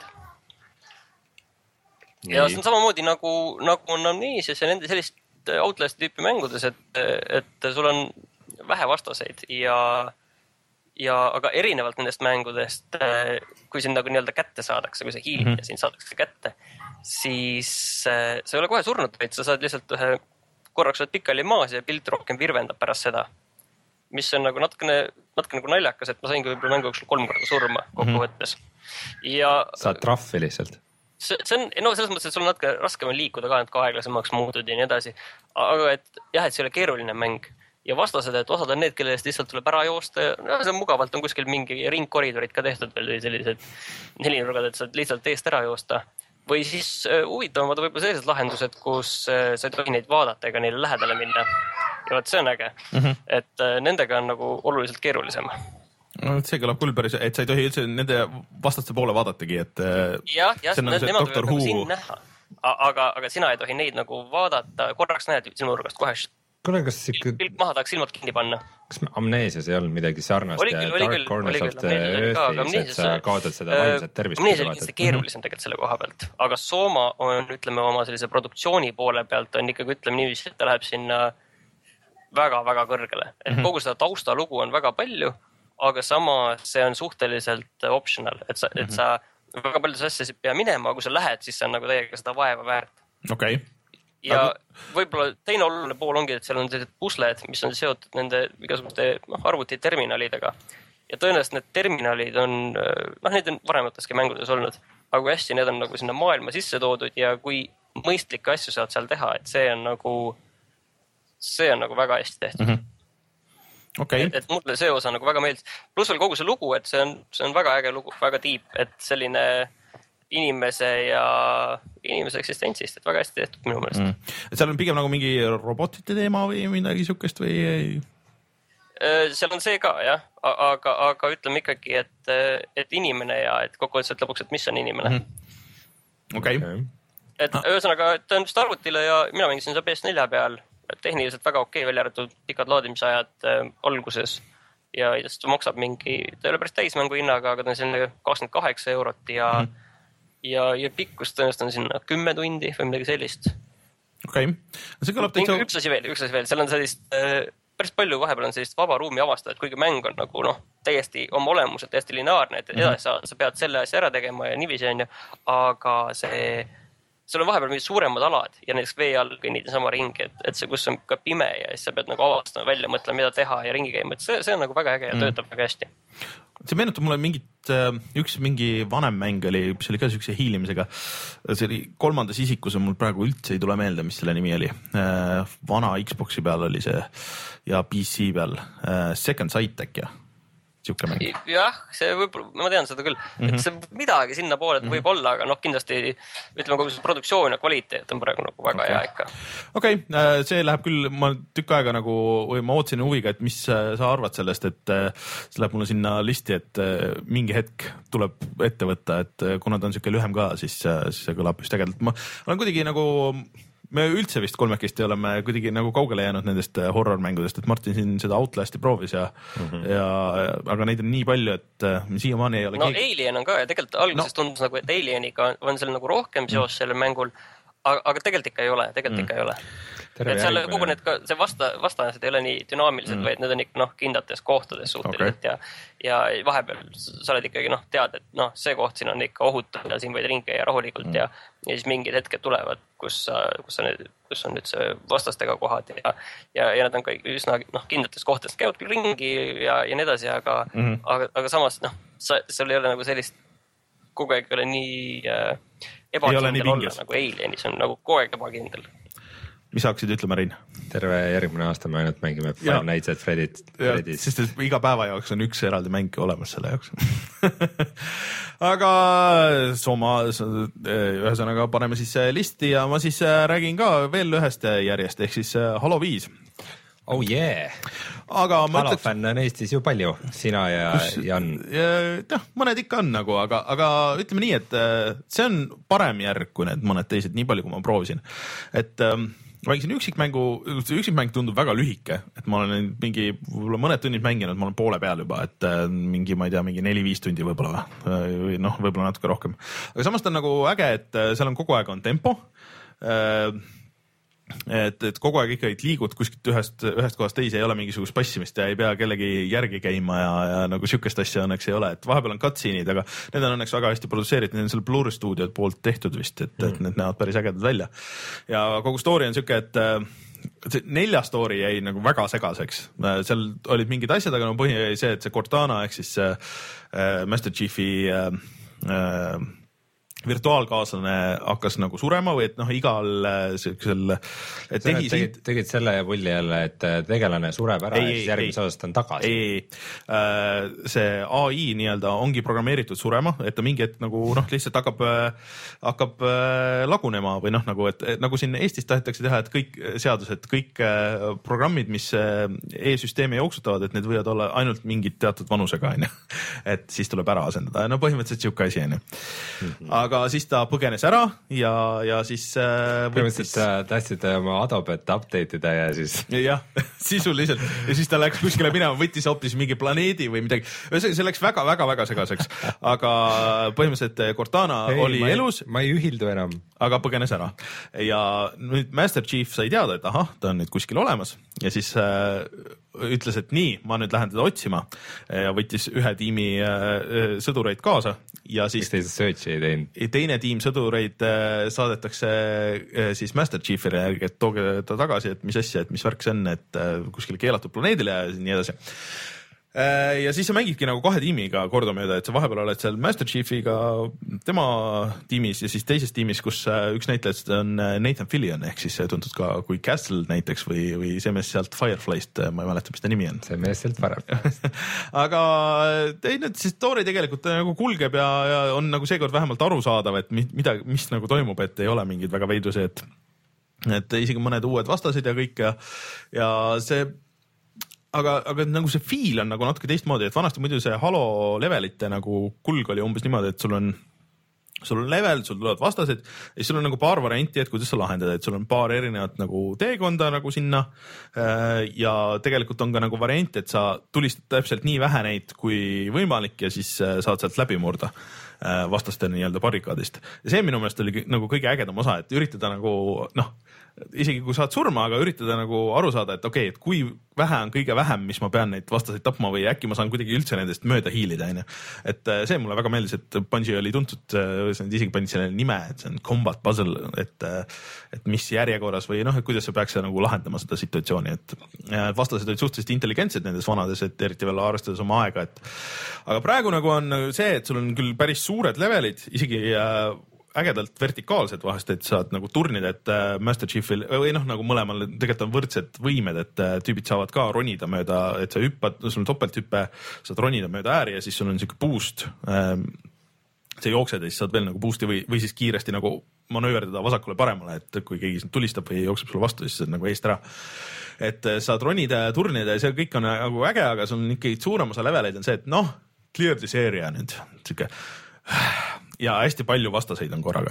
Ja see on samamoodi nagu, nagu on Amnesias ja nende sellist Outlast tüüpi mängudes, et, et sul on vähe vastaseid ja, ja aga erinevalt nendest mängudest, kui sind nagu nii-öelda kätte saadakse, kui sa hiilid mm-hmm. ja sind saadakse kätte, siis see ei ole kohe surnud, vaid sa saad lihtsalt ühe korraks oled pikali maas ja pilt rohkem virvendab pärast seda. Mis on nagu natukene, natukene nagu naljakas, et ma saingi võib-olla mängu jooksul kolm korda surma kokkuvõttes. Ja saad trahvi lihtsalt. See, see on, no selles mõttes, et sul on natuke raskem liikuda ka, et ka aeglasemaks muutud ja nii edasi. Aga et jah, et see ei ole keeruline mäng ja vastased, et osad on need, kelle eest lihtsalt tuleb ära joosta. No, see on mugavalt, on kuskil mingi ringkoridorid ka tehtud veel sellised nelinurgad, et saad lihtsalt eest ära joosta. Või siis uh, huvitavamad võib-olla sellised lahendused, kus uh, sa ei tohi neid vaadata ega neile lähedale minna. Ja võt, see on äge. Mm -hmm. Et uh, nendega on nagu oluliselt keerulisem. No, see kõlab küll päris, et sa ei tohi üldse nende vastaste poole vaadatagi, et jah, jah, nemad võivad nagu sind näha. Aga, aga sina ei tohi neid nagu vaadata, korraks näed sinu nurgast kohe kuule, kas ikka... pilk maha tahaks silmad kinni panna. Kas Amneesias ei olnud midagi sarnast oli küll, oli Dark Corners of the Earthis, et sa kaotad seda vaimset tervist? Amneesias oli kindlasti keerulisem tegelikult selle koha pealt, aga Soma on, ütleme, oma sellise produktsiooni poole pealt on ikkagi, ütleme niiviisi, et ta läheb sinna väga-väga kõrgele. Et mm-hmm. kogu seda taustalugu on väga palju, aga sama see on suhteliselt optional, et sa, et sa väga palju asja pea minema, aga kui sa lähed, siis see on nagu täiega seda vaeva väärt. Okei. Okay. Ja aga... võib-olla teine oluline pool ongi, et seal on sellised pusled, mis on seotud nende igasuguste no, arvutiterminalidega. Ja tõenäoliselt need terminalid on, noh, need on varemataski mängudes olnud, aga kui hästi need on nagu sinna maailma sisse toodud ja kui mõistlikke asju saad seal teha, et see on nagu, see on nagu väga hästi tehtud. Mm-hmm. Okay. Et, et mulle see osa nagu väga meeldis. Pluss veel kogu see lugu, et see on, see on väga äge lugu, väga deep, et selline inimese ja inimese eksistentsist, et väga hästi tehtud minu meelest. Mm. Et seal on pigem nagu mingi robotite teema või midagi sihukest või ei? Seal on see ka, jah, aga, aga ütleme ikkagi, et, et inimene ja et kokkuvõttes lõpuks, et mis on inimene. Mm-hmm. Okei. Okay. Et ah. ühesõnaga, ta on just arvutile ja mina mängisin seda P S neli peal. Tehniliselt väga okei okay, välja arvatud pikad laadimisajad äh, alguses ja ta maksab mingi, ta ei ole päris täismängu hinnaga, aga ta on selline kakskümmend kaheksa eurot ja mm. Ja, ja pikkus tõenäoliselt on sinna kümme tundi või midagi sellist. Okei. Okay. See kõlab täitsa... Üks asi veel, üks asi veel. Seal on sellist, äh, päris palju vahepeal on sellist vaba ruumi avastada, et kuigi mäng on nagu noh, täiesti oma olemuselt, täiesti lineaarne, et edasi sa, sa pead selle asja ära tegema ja niiviisi on ju, aga see, seal on vahepeal mingid suuremad alad ja näiteks vee all kõnnid sama ringi, et, et see, kus on ka pime ja siis sa pead nagu avastama, välja mõtlema, mida teha ja ringi käima, et see, see on nagu väga äge ja töötab mm. väga hästi. See meenutab mulle mingit, üks mingi vanem mäng oli, mis oli ka sükse hiilimisega. See oli kolmandas isikus, mul praegu üldse ei tule meelde, mis selle nimi oli. Vana Xboxi peal oli see ja P C peal. Second Sight äkki ja siuke mäng. Jah, see võib, ma tean seda küll, mm-hmm. et see midagi sinna poole mm-hmm. võib olla, aga noh, kindlasti ütleme, kui see produktsioon ja kvaliteet on praegu nagu väga okay. hea ikka. Okei, okay, see läheb küll, ma tükk aega nagu, või ma ootsin huviga, et mis sa arvad sellest, et see läheb mulle sinna listi, et mingi hetk tuleb ette võtta, et kuna ta on siuke lühem ka, siis, siis see kõlab just ägedalt. Ma olen kuidagi nagu me üldse vist kolmekesti oleme kuidagi nagu kaugele jäänud nendest horror-mängudest, et Martin siin seda Outlasti proovis ja, mm-hmm. ja aga neid on nii palju, et siiamaani ei ole no, keegi... Alien on ka ja tegelikult alguses no. tundus nagu, et Alieniga on seal nagu rohkem seos mm. sellel mängul, aga, aga tegelikult ikka ei ole, tegelikult mm. ikka ei ole. Terve et seal kogu need ka, see vasta, vastased ei ole nii dünaamilised, mm. vaid need on ikka noh, kindates kohtades suhteliselt okay. ja, ja vahepeal sa oled ikkagi noh, tead, et noh, see koht siin on ikka ohutu ja siin võid ringi ja rahulikult mm. ja, ja siis mingid hetked tulevad, kus, kus, on, kus on nüüd see vastastega kohad ja, ja, ja nad on kõik üsna noh, kindates kohtades, käivad küll ringi ja, ja nii edasi, aga, mm. aga, aga samas noh, seal ei ole nagu sellist kogu aeg ei ole nii äh, ebakindel olla nagu Alienis on nagu kogu aeg ebakindel. Mis hakkasid ütlema, Rein? Terve järgmine aasta me ainult mängime Five Nights at Freddy's. Sest et iga päeva jaoks on üks eraldi mäng olemas selle jaoks. Aga Soma, ühesõnaga paneme siis listi ja ma siis räägin ka veel ühest järjest, ehk siis Halo viis. Oh yeah! Aga Halo fänn on Eestis ju palju, sina ja kus, Jan. Noh, mõned ikka on nagu, aga, aga ütleme nii, et see on parem järg kui need mõned teised, nii palju kui ma proovisin. Et mängisin üksikmängu, üksikmäng tundub väga lühike, et ma olen mingi võib-olla mõned tunnid mänginud, ma olen poole peal juba, et mingi, ma ei tea, mingi neli-viis tundi võib-olla või noh, võib-olla natuke rohkem. Aga samas ta on nagu äge, et seal on kogu aeg on tempo, et, et kogu aeg ikka liigud kuskilt ühest, ühest kohast teise, ei ole mingisugust passimist ja ei pea kellegi järgi käima ja, ja nagu sükest asja õnneks ei ole, et vahepeal on cutscene'id, aga need on õnneks väga hästi produtseeritud, need on selle Blur Studio poolt tehtud vist, et, et need näevad päris ägedad välja. Ja kogu story on siuke, et see nelja story jäi nagu väga segaseks, seal olid mingid asjad, aga no põhi jäi see, et see Cortana ehk siis äh, Master Chiefi äh, äh, virtuaalkaaslane hakkas nagu surema või et noh, igal sellisel tegid, tegid, tegid selle pulli jälle, et tegelane sureb ära ei, ja siis järgmise osast on tagasi. Ei, see A I nii-öelda ongi programmeeritud surema, et ta mingi hetk nagu noh, lihtsalt hakkab, hakkab lagunema või noh, nagu, et nagu siin Eestis tahetakse teha, et kõik seadused, kõik programmid, mis e-süsteemi jooksutavad, et need võivad olla ainult mingid teatud vanusega, on ju. Et siis tuleb ära asendada. No põhimõtteliselt siuke asi, on ju. Aga aga siis ta põgenes ära ja, ja siis äh, võttis... tahtsid oma Adobet update ida ja siis... jah, sisuliselt. Ja siis ta läks kuskile minema, võttis hoopis mingi planeedi või midagi. See läks väga-väga-väga segaseks. Aga põhimõtteliselt Cortana hey, oli ma ei, elus. Ma ei ühildu enam. Aga põgenes ära. Ja nüüd Master Chief sai teada, et ahah, ta on nüüd kuskil olemas. Ja siis äh, ütles, et nii, ma nüüd lähen teda otsima. Ja võttis ühe tiimi äh, sõdureid kaasa. Ja siis... Miks teised search'i ei teinud? Teine tiim sõdureid saadetakse siis Master Chiefile järgi, et tooge ta tagasi, et mis asja, et mis värk see on, et kuskile keelatud planeedile ja nii edasi. Ja siis sa mängidki nagu kahe tiimiga kordamööda, et sa vahepeal oled seal Master Chiefiga tema tiimis ja siis teises tiimis, kus üks näitlejast on Nathan Fillion, ehk siis tuntud ka kui Castle näiteks või, või see mees sealt Fireflyst, ma ei mäleta, mis ta nimi on. See mees sealt Fireflyst. Aga ei, nüüd siis story tegelikult nagu kulgeb ja, ja on nagu seekord vähemalt arusaadav, et mida, mis nagu toimub, et ei ole mingid väga veidrusi, et, et isegi mõned uued vastased ja kõik ja, ja see aga, aga nagu see feel on nagu natuke teistmoodi, et vanasti muidu see Halo levelite nagu kulg oli umbes niimoodi, et sul on sul on level, sul tulevad vastased ja sul on nagu paar varianti, et kuidas sa lahendad, et sul on paar erinevat nagu teekonda nagu sinna ja tegelikult on ka nagu variant, et sa tulistad täpselt nii vähe neid kui võimalik ja siis saad sealt läbi murda vastaste nii-öelda barrikaadist. Ja see minu meelest oli nagu kõige ägedam osa, et üritada nagu noh, isegi kui saad surma, aga üritada nagu aru saada, et okei, okay, et kui vähe on kõige vähem, mis ma pean neid vastaseid tapma või äkki ma saan kuidagi üldse nendest mööda hiilida, on ju. Et see mulle väga meeldis, et Bungie oli tuntud, isegi panid selle nime, et see on combat puzzle, et, et mis järjekorras või noh, et kuidas sa peaks nagu lahendama seda situatsiooni, et vastased olid suhteliselt intelligentsed nendes vanades, et eriti veel arvestades oma aega, et aga praegu nagu on see, et sul on küll päris suured levelid, isegi ägedalt vertikaalsed vahest, et saad nagu turnida, et Master Chiefil või noh, nagu mõlemal tegelikult on võrdsed võimed, et tüübid saavad ka ronida mööda, et sa hüppad, sul on topelthüppe, saad ronida mööda ääri ja siis sul on siuke boost. See jooksed ja siis saad veel nagu boost'i või, või siis kiiresti nagu manööverdada vasakule paremale, et kui keegi tulistab või jookseb sulle vastu, siis saad nagu eest ära. Et saad ronida ja turnida ja see kõik on nagu äge, aga sul on ikkagi suurem osa leveleid on see, et noh, clear this area nüüd, siuke ja hästi palju vastaseid on korraga.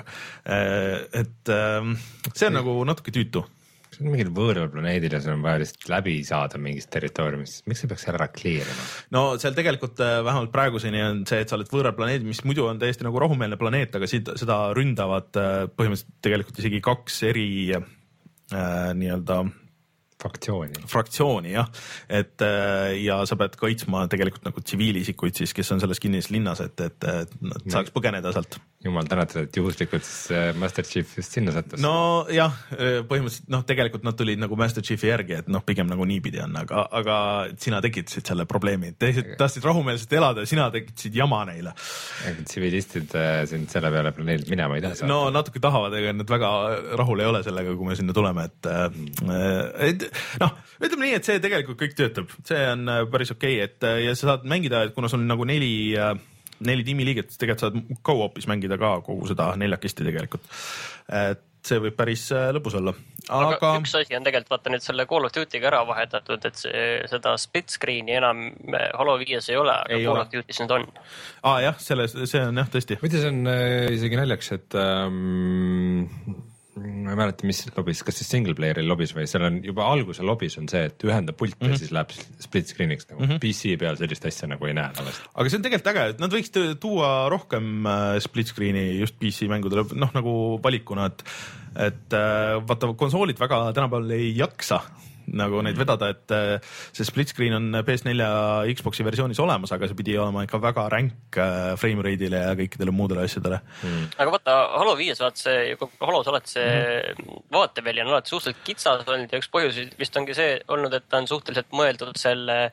Et see on nagu natuke tüütu. See on mingil võõral planeedil ja see on vaja lihtsalt läbi saada mingist territooriumist. Miks see peaks ära clearima? No seal tegelikult vähemalt praeguseni on see, et sa oled võõral planeedil, mis muidu on täiesti nagu rahumeelne planeet, aga seda ründavad põhimõtteliselt tegelikult isegi kaks eri äh, nii-öelda fraktsiooni. fraktsiooni, jah. Et ja sa pead kaitsma tegelikult nagu tsiviilisikuid siis, kes on selles kinnises linnas, et, et, et nad saaks põgeneda sealt. Jumal tänatud, et juhuslikult siis Master Chief just sinna sattus. No jah, põhimõtteliselt noh, tegelikult nad tulid nagu Master Chiefi järgi, et noh, pigem nagu niipidi on, aga, aga sina tegitasid selle probleemi, et teised tahtsid rahumeelselt elada ja sina tegitasid jama neile. Tsivilistid sind selle peale planeerilt minema ei taha saada. No natuke tahavad, ega nad väga rahul ei ole sellega, kui me sinna tuleme, et, et noh, ütleme nii, et see tegelikult kõik töötab, see on päris okei, okay, et ja sa saad mängida, et kuna sul on nagu neli, neli tiimiliiget, siis tegelikult saad co-op'is mängida ka kogu seda neljakisti tegelikult. Et see võib päris lõbus olla. Aga, aga üks asi on tegelikult, vaata nüüd selle Call of Duty'ga ära vahetatud, et see, seda split screen'i enam Halo viies ei ole, aga ei Call ole. Of Duty's nüüd on. Aa jah, selle, see on jah tõesti. Muide, see on äh, isegi naljaks, et ähm, ma ei mäleta, mis lobis, kas siis single player'i lobis või seal on juba alguse lobis on see, et ühendab pult mm -hmm. ja siis läheb split screen'iks nagu mm -hmm. P C peal sellist asja nagu ei näe tavaliselt. Aga see on tegelikult äge, et nad võiks tuua rohkem split screen'i just P C mängudele, noh nagu valikuna, et, et vaata konsoolid väga tänapäeval ei jaksa nagu neid vedada, et see split screen on P S neli ja Xboxi versioonis olemas, aga see pidi olema ikka väga ränk frame rate'ile ja kõikidele muudele asjadele. Hmm. Aga vaata, Halo viies vaat see, kui Halos oled see hmm. vaateväli on alati suhteliselt kitsas olnud ja üks põhjus vist ongi see olnud, et ta on suhteliselt mõeldud selle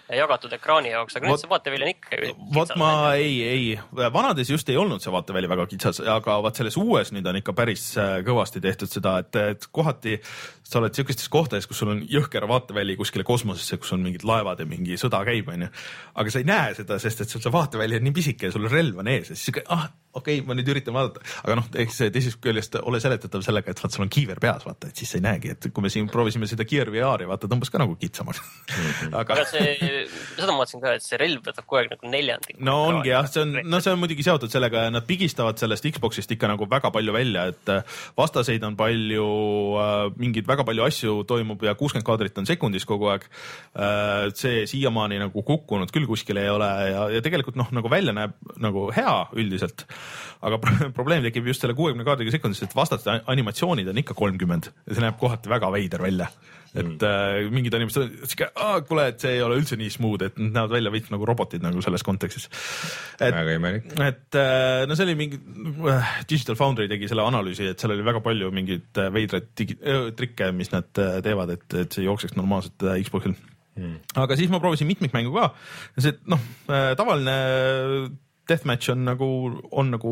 jagatud ekraani jaoks, aga nüüd see vaateväli on ikka vot ma ei, ei, vanades just ei olnud see vaateväli väga kitsas, aga vaat selles uues nüüd on ikka päris kõvasti tehtud seda, et, et kohati sa oled siukestes kohtades, kus sul on jõhker vaateväli kuskile kosmosesse, kus on mingid laevad ja mingi sõda käib, on ju. Aga sa ei näe seda, sest et sul see vaateväli on nii pisike ja sul relv on ees ja siis ah, okei okay,, ma nüüd üritan vaadata, aga noh, eks teisest küljest ole seletatav sellega, et vaat sul on kiiver peas, vaata, et siis sa ei näegi, et kui me siin proovisime seda Gear V R-i, vaata, tõmbas ka nagu kitsamaks. aga, aga see, seda ma mõtlesin ka, et see relv võtab kogu aeg nagu neljandik. No ongi jah, see on, no see on muidugi seotud sellega ja nad pigistavad sellest Xboxist ikka nagu väga palju välja, et vastaseid on palju, mingid väga palju asju toimub ja kuuskümmend kaadrit on sekundis kogu aeg. See siiamaani nagu kukkunud küll kuskile ei ole ja, ja tegelikult noh, nagu välja näeb nagu hea üldiselt. Aga probleem tekib just selle kuuekümne kaadriga sekundis, et vastaste animatsioonid on ikka kolmkümmend ja see näeb kohati väga veider välja. Et mm. äh, mingid animatsioonid, kuule, et see ei ole üldse nii smooth, et nad näevad välja veits nagu robotid nagu selles kontekstis. Et, väga imelik. Et äh, no see oli mingi, äh, Digital Foundry tegi selle analüüsi, et seal oli väga palju mingid veidraid digi, äh, trikke, mis nad äh, teevad, et, et see jookseks normaalselt äh, Xboxil. Mm. Aga siis ma proovisin mitmikmängu ka. See, noh, äh, tavaline Deathmatch on nagu, on nagu,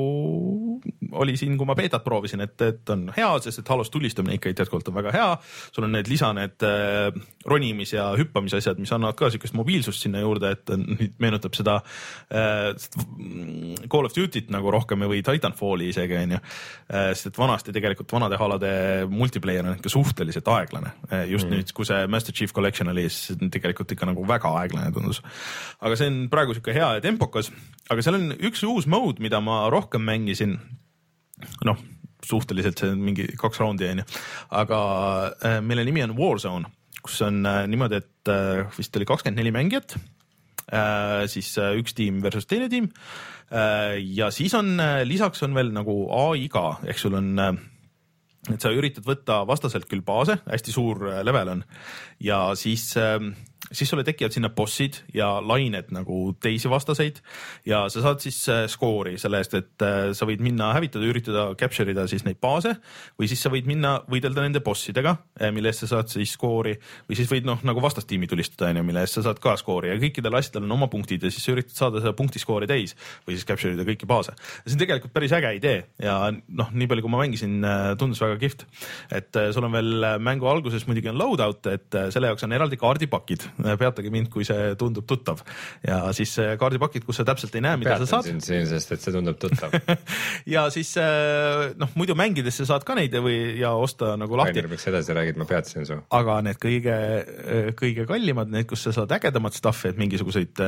oli siin, kui ma beetat proovisin, et, et on hea, sest et Halos tulistamine ikka jätkuvalt on väga hea. Sul on need lisa, need äh, ronimis- ja hüppamise asjad, mis annavad ka siukest mobiilsust sinna juurde, et meenutab seda äh, Call of Duty't nagu rohkem või Titanfalli isegi, on ju. Äh, sest et vanasti tegelikult vanade Halode multiplayer on ikka suhteliselt aeglane. Äh, just mm. nüüd, kui see Master Chief Collection oli, siis tegelikult ikka nagu väga aeglane tundus. Aga see on praegu siuke hea ja tempokas. Aga seal on üks uus mode, mida ma rohkem mängisin, noh, suhteliselt see on mingi kaks raundi, on ju. Aga äh, mille nimi on Warzone, kus on äh, niimoodi, et äh, vist oli kakskümmend neli mängijat, äh, siis äh, üks tiim versus teine tiim äh, ja siis on äh, lisaks on veel nagu A I ka, ehk sul on äh, et sa üritad võtta vastaselt küll baase, hästi suur äh, level on ja siis äh, siis sulle tekivad sinna bossid ja lained nagu teisi vastaseid ja sa saad siis skoori selle eest, et sa võid minna hävitada, üritada capture ida siis neid baase või siis sa võid minna võidelda nende bossidega, mille eest sa saad siis skoori või siis võid noh, nagu vastastiimi tulistada, mille eest sa saad ka skoori ja kõikidel asjadel on oma punktid ja siis sa üritad saada seda punktiskoori täis või siis capture ida kõiki baase. See on tegelikult päris äge idee ja noh, nii palju kui ma mängisin, tundus väga kihvt, et sul on veel mängu alguses muidugi on loadout, et selle jaoks on eraldi kaardipakid. Peatage mind, kui see tundub tuttav ja siis kaardipakid, kus sa täpselt ei näe, mida Peatan sa saad. Peatan siin, sest et see tundub tuttav. ja siis noh, muidu mängides sa saad ka neid või, ja osta nagu lahti. Rainer, miks edasi räägid, ma peatasin su. Aga need kõige, kõige kallimad, need, kus sa saad ägedamat stuffi, et mingisuguseid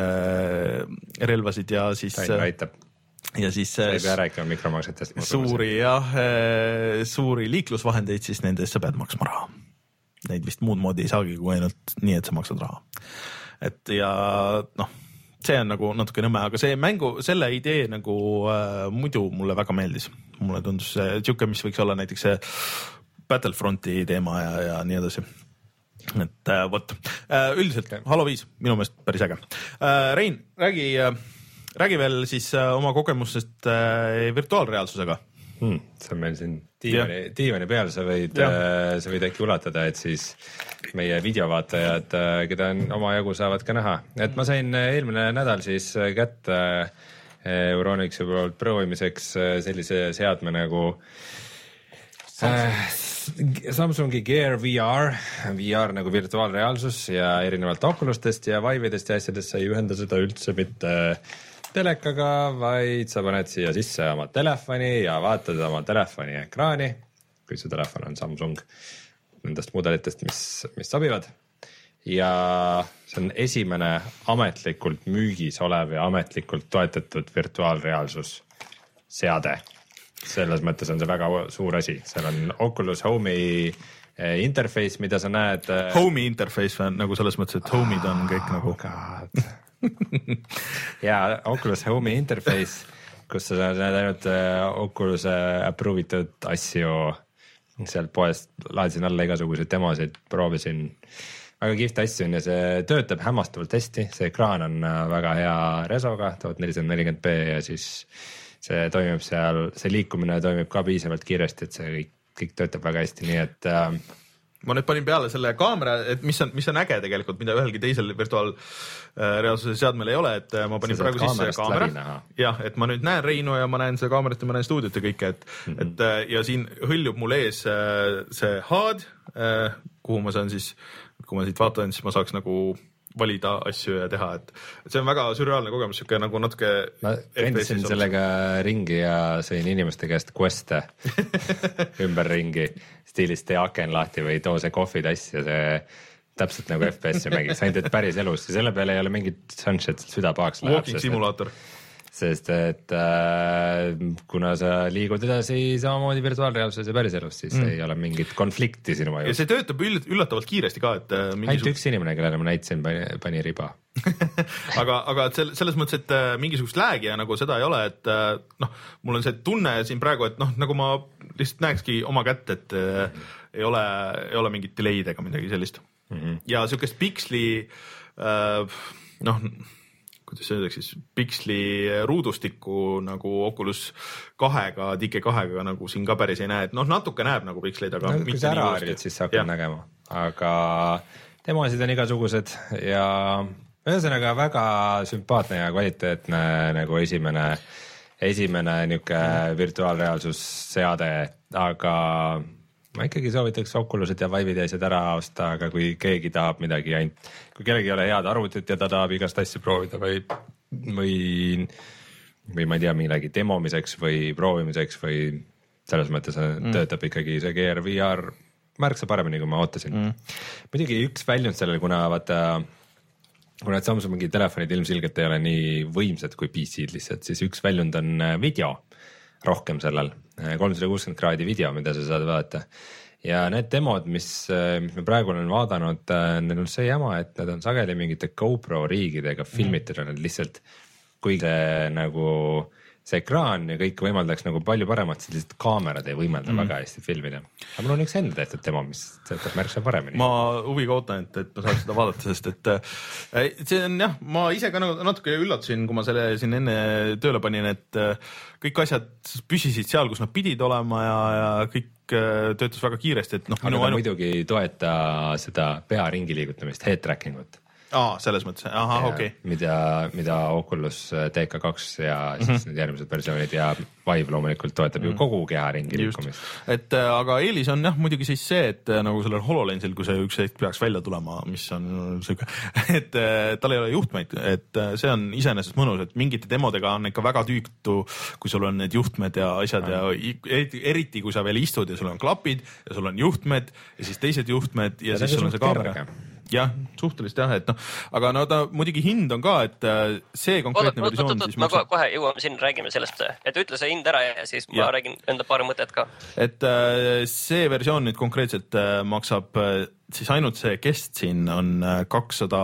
relvasid ja siis Rainer aitab. Ja siis sa ei pea rääkima mikromaksetest. Suuri, jah, suuri liiklusvahendeid, siis nendes sa pead maksma raha. Neid vist muud moodi ei saagi, kui ainult nii, et sa maksad raha. Et ja noh, see on nagu natuke nõme, aga see mängu, selle idee nagu äh, muidu mulle väga meeldis. Mulle tundus see tšuke, mis võiks olla näiteks see Battlefronti teema ja, ja nii edasi. Et äh, võt, äh, üldiselt okay. Halo viis, minu meelest päris äge. Äh, Rein, räägi, äh, räägi veel siis äh, oma kogemusest äh, virtuaalreaalsusega. Hmm, see on meil siin diivani, diivani peal, sa võid, äh, sa võid äkki ulatada, et siis meie videovaatajad, äh, keda on oma jagu, saavad ka näha. Et ma sain eelmine nädal siis kätte äh, Euronixi poolt proovimiseks äh, sellise seadme nagu äh, Samsungi Gear V R, V R nagu virtuaalreaalsus ja erinevalt Oculus'test ja Vive'idest ja asjadest sa ei ühenda seda üldse mitte telekaga, vaid sa paned siia sisse oma telefoni ja vaatad oma telefoni ekraani, kui su telefon on Samsung nendest mudelitest, mis, mis sobivad. Ja see on esimene ametlikult müügis olev ja ametlikult toetatud virtuaalreaalsus seade. Selles mõttes on see väga suur asi. Seal on Oculus Home'i interface, mida sa näed. Home'i interface on nagu selles mõttes, et Home'id on kõik nagu... God. ja Oculus Home'i interface, kus sa näed ainult Oculus approvitud asju sealt poest, laadisin alla igasuguseid demosid, proovisin väga kihvt asju on ja see töötab hämmastavalt hästi, see ekraan on väga hea resoga, tuhat nelisada nelikümmend p ja siis see toimib seal, see liikumine toimib ka piisavalt kiiresti, et see kõik, kõik töötab väga hästi, nii et äh, ma nüüd panin peale selle kaamera, et mis on, mis on äge tegelikult, mida ühelgi teisel virtuaalreaalsuse seadmel ei ole, et ma panin praegu sisse kaamera. Jah, et ma nüüd näen Reinu ja ma näen seda kaamerat ja ma näen stuudiot ja kõike, et, mm -hmm. et ja siin hõljub mul ees see H U D, kuhu ma saan siis, kui ma siit vaatan, siis ma saaks nagu valida asju ja teha, et see on väga sürreaalne kogemus, siuke nagu natuke ma rendisin sellega ringi ja sõin inimeste käest quest'e ümber ringi stiilis tee aken lahti või too see kohvitass ja see täpselt nagu F P S-i mängiks, ainult et päris elus ja selle peale ei ole mingit sunset, süda pahaks läheb. Walking simulaator. Sest et äh, kuna sa liigud edasi samamoodi virtuaalreaalsuses ja päris elus, siis mm. ei ole mingit konflikti sinu ajus. Ja see töötab üllatavalt kiiresti ka, et mingisugust... ainult üks inimene, kellele ma näitasin, pani, pani riba. aga, aga selles mõttes, et mingisugust läägi ja nagu seda ei ole, et noh, mul on see tunne siin praegu, et noh, nagu ma lihtsalt näekski oma kätt, et mm. ei ole, ei ole mingit delay'd ega midagi sellist. Mm-hmm. Ja siukest piksli äh, noh, kuidas öeldaks siis, piksli ruudustikku nagu Oculus kahega, D K kahega nagu siin ka päris ei näe, et noh, natuke näeb nagu piksleid, aga no, kui sa ära harjud, siis sa hakkad nägema, aga demosid on igasugused ja ühesõnaga väga sümpaatne ja kvaliteetne nagu esimene, esimene niuke mm. virtuaalreaalsusseade, aga ma ikkagi soovitaks Oculused ja Vive'id ja asjad ära osta, aga kui keegi tahab midagi ainult, kui kellegi ei ole head arvutit ja ta tahab igast asju proovida või, või, või ma ei tea, millegi demomiseks või proovimiseks või selles mõttes mm. töötab ikkagi see Gear V R märksa paremini, kui ma ootasin mm.. muidugi üks väljund sellel, kuna vaata, kuna et Samsungi telefonid ilmselgelt ei ole nii võimsad kui P C-d lihtsalt, siis üks väljund on video rohkem sellel, kolmsada kuuskümmend kraadi video, mida sa saad vaadata. Ja need demod, mis, mis me praegu olen vaadanud, need on see jama, et need on sageli mingite GoPro riigidega filmitud, mm. need lihtsalt, kui see nagu see ekraan ja kõik võimaldaks nagu palju paremat, siis lihtsalt kaamerad ei võimalda mm. väga hästi filmida. Aga mul on üks enda tehtud demo, mis töötab märksa paremini. Ma huviga ootan, et, et ma saaks seda vaadata, sest et see on jah, ma ise ka natuke üllatusin, kui ma selle siin enne tööle panin, et kõik asjad püsisid seal, kus nad pidid olema ja, ja kõik töötas väga kiiresti. Et noh, aga ta ainu... muidugi ei toeta seda pea ringi liigutamist, head tracking ut. Aa, selles mõttes, aha, okei. Okay. Mida, mida Oculus D K kaks ja siis mm -hmm. need järgmised versioonid ja Vive loomulikult toetab mm -hmm. ju kogu keha ringi liikumist. Et aga eelis on jah, muidugi siis see, et nagu sellel HoloLensil, kui see üks hetk peaks välja tulema, mis on siuke, et tal ei ole juhtmeid, et see on iseenesest mõnus, et mingite demodega on ikka väga tüütu, kui sul on need juhtmed ja asjad ja eriti, kui sa veel istud ja sul on klapid ja sul on juhtmed ja siis teised juhtmed ja, ja siis sul on see kaamera. Jah, suhteliselt jah, et noh, aga no ta muidugi hind on ka, et see konkreetne oot, versioon... Oot, oot, ma kohe, kohe jõuame siin, räägime sellest, et ütle see hind ära ja siis ma ja. räägin enda paari mõtet ka. Et see versioon nüüd konkreetselt maksab siis ainult see kest siin on kakssada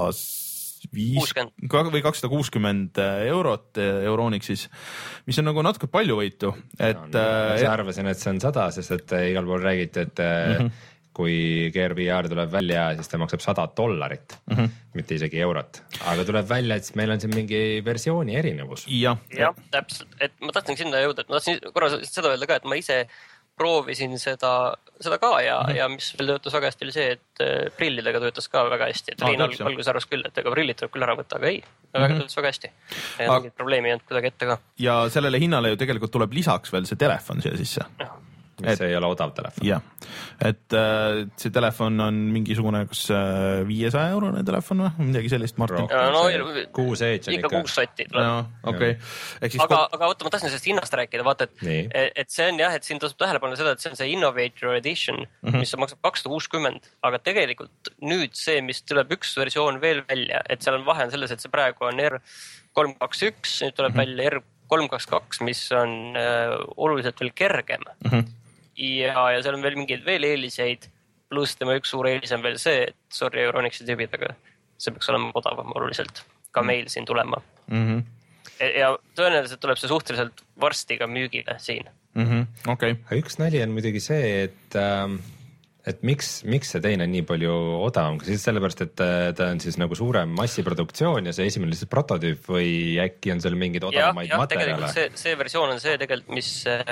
viis või kakssada kuuskümmend eurot Euroniks siis, mis on nagu natuke palju võitu. Et, no, no, et... arvasin, et see on sada, sest et igal pool räägiti, et mm -hmm. kui Gear V R tuleb välja, siis ta maksab sada dollarit, mm -hmm. mitte isegi eurot. Aga tuleb välja, et meil on siin mingi versiooni erinevus. Jah, ja, täpselt. Et ma tahtsin sinna jõuda, et ma tahtsin korra seda öelda ka, et ma ise proovisin seda, seda ka ja, mm -hmm. ja mis veel töötas väga hästi oli see, et prillidega töötas ka väga hästi. Et Rein ah, algus arvas küll, et ega prillid tuleb küll ära võtta, aga ei, väga mm -hmm. töötas väga hästi. Ja mingit probleemi ei olnud kuidagi ette ka. Ja sellele hinnale ju tegelikult tuleb lisaks veel see telefon siia sisse. Et, see ei ole odav telefon. Jah, et äh, see telefon on mingisugune kas äh, viiesaja eurone telefon või midagi sellist, Martin? No, kuus eetš on ikka. Ikka kuus sotti. No, okay. Aga, ko... aga oota, ma tahtsin sellest hinnast rääkida, vaata, et, et see on jah, et siin tasub tähelepanu seda, et see on see Innovator Edition, mm -hmm. mis maksab kakssada kuuskümmend, aga tegelikult nüüd see, mis tuleb üks versioon veel välja, et seal on vahe on selles, et see praegu on R kolm kaks üks, nüüd tuleb mm -hmm. välja R kolm kaks kaks, mis on äh, oluliselt veel kergem. Mm -hmm. Ja, ja seal on veel mingeid veel eeliseid, pluss tema üks suur eelis on veel see, et sorry Euronixi tüübid, aga see peaks olema odavam oluliselt ka meil siin tulema. Mm-hmm. Ja tõenäoliselt tuleb see suhteliselt varsti ka müügile siin. Mm-hmm. Okay. Üks nali on muidugi see, et, et miks, miks see teine nii palju odavam, siis sellepärast, et ta on siis nagu suurem massiproduktsioon ja see esimene lihtsalt prototüüp või äkki on seal mingid odavamaid ja, materjale? See, see versioon on see tegelikult, mis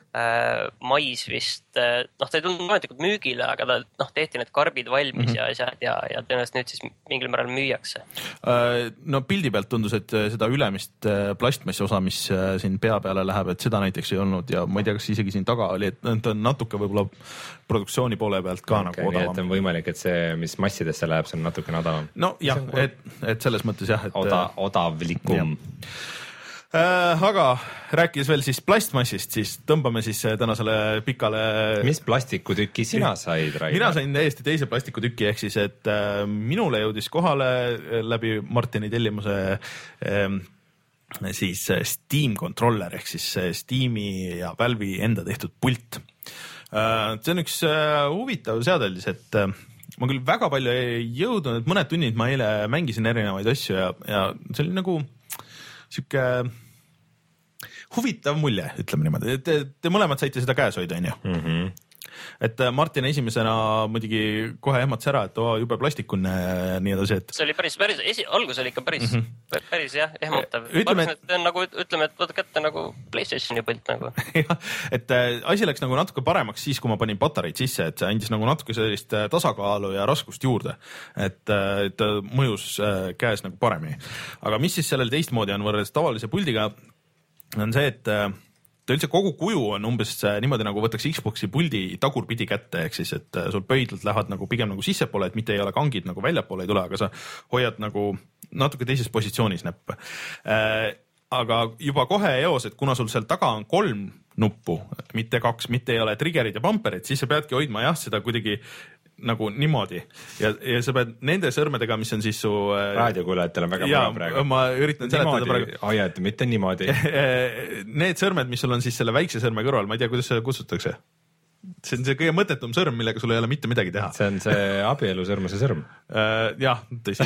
äh, mais vist, noh, ta ei tulnud ametlikult müügile, aga ta, noh, tehti need karbid valmis mm -hmm. ja asjad ja, ja tõenäoliselt nüüd siis mingil määral müüakse. No pildi pealt tundus, et seda ülemist plastmassi osa, mis siin pea peale läheb, et seda näiteks ei olnud ja ma ei tea, kas isegi siin taga oli, et ta on natuke võib-olla produktsiooni poole pealt ka okay, nagu odavam. Et on võimalik, et see, mis massidesse läheb, see on natuke odavam. No jah, et, et selles mõttes jah, et Oda, odavlikum. Äh, aga rääkides veel siis plastmassist, siis tõmbame siis tänasele pikale. Mis plastikutüki sina said, Rainer? Mina sain täiesti teise plastikutüki, ehk siis, et äh, minule jõudis kohale läbi Martini tellimuse äh, siis Steam controller ehk siis Steam'i ja Valve'i enda tehtud pult. Äh, see on üks äh, huvitav seadeldis, et äh, ma küll väga palju ei jõudnud, et mõned tunnid ma eile mängisin erinevaid asju ja, ja see oli nagu siuke huvitav mulje, ütleme niimoodi. Te, te mõlemad saite seda käes hoida, on ju? Mm -hmm. Et Martin esimesena muidugi kohe ehmatas ära, et oo, jube plastikune ja nii edasi, et see oli päris, päris, esi, algus oli ikka päris, mm -hmm. päris jah, ehmatav. Ütleme, et, et nagu, ütleme, et võta kätte nagu PlayStationi pilt nagu. ja, et asi läks nagu natuke paremaks siis, kui ma panin patareid sisse, et see andis nagu natuke sellist tasakaalu ja raskust juurde, et ta mõjus käes nagu paremini. Aga mis siis sellel teistmoodi on võrreldes tavalise puldiga, on see, et ta üldse kogu kuju on umbes niimoodi, nagu võtaks Xboxi puldi tagurpidi kätte, ehk siis, et sul pöidlad lähevad nagu pigem nagu sissepoole, et mitte ei ole kangid nagu väljapoole ei tule, aga sa hoiad nagu natuke teises positsioonis näppe. Äh, aga juba kohe eos, et kuna sul seal taga on kolm nuppu, mitte kaks, mitte ei ole triggerid ja bumperid, siis sa peadki hoidma jah, seda kuidagi nagu niimoodi ja, ja sa pead nende sõrmedega, mis on siis su raadiokuulajatel on väga ja, praegu. Ma üritan seletada praegu. Ajad, mitte niimoodi. Need sõrmed, mis sul on siis selle väikse sõrme kõrval, ma ei tea, kuidas seda kutsutakse. See on see kõige mõttetum sõrm, millega sul ei ole mitte midagi teha. See on see abielusõrmuse sõrm. Jah, tõsi.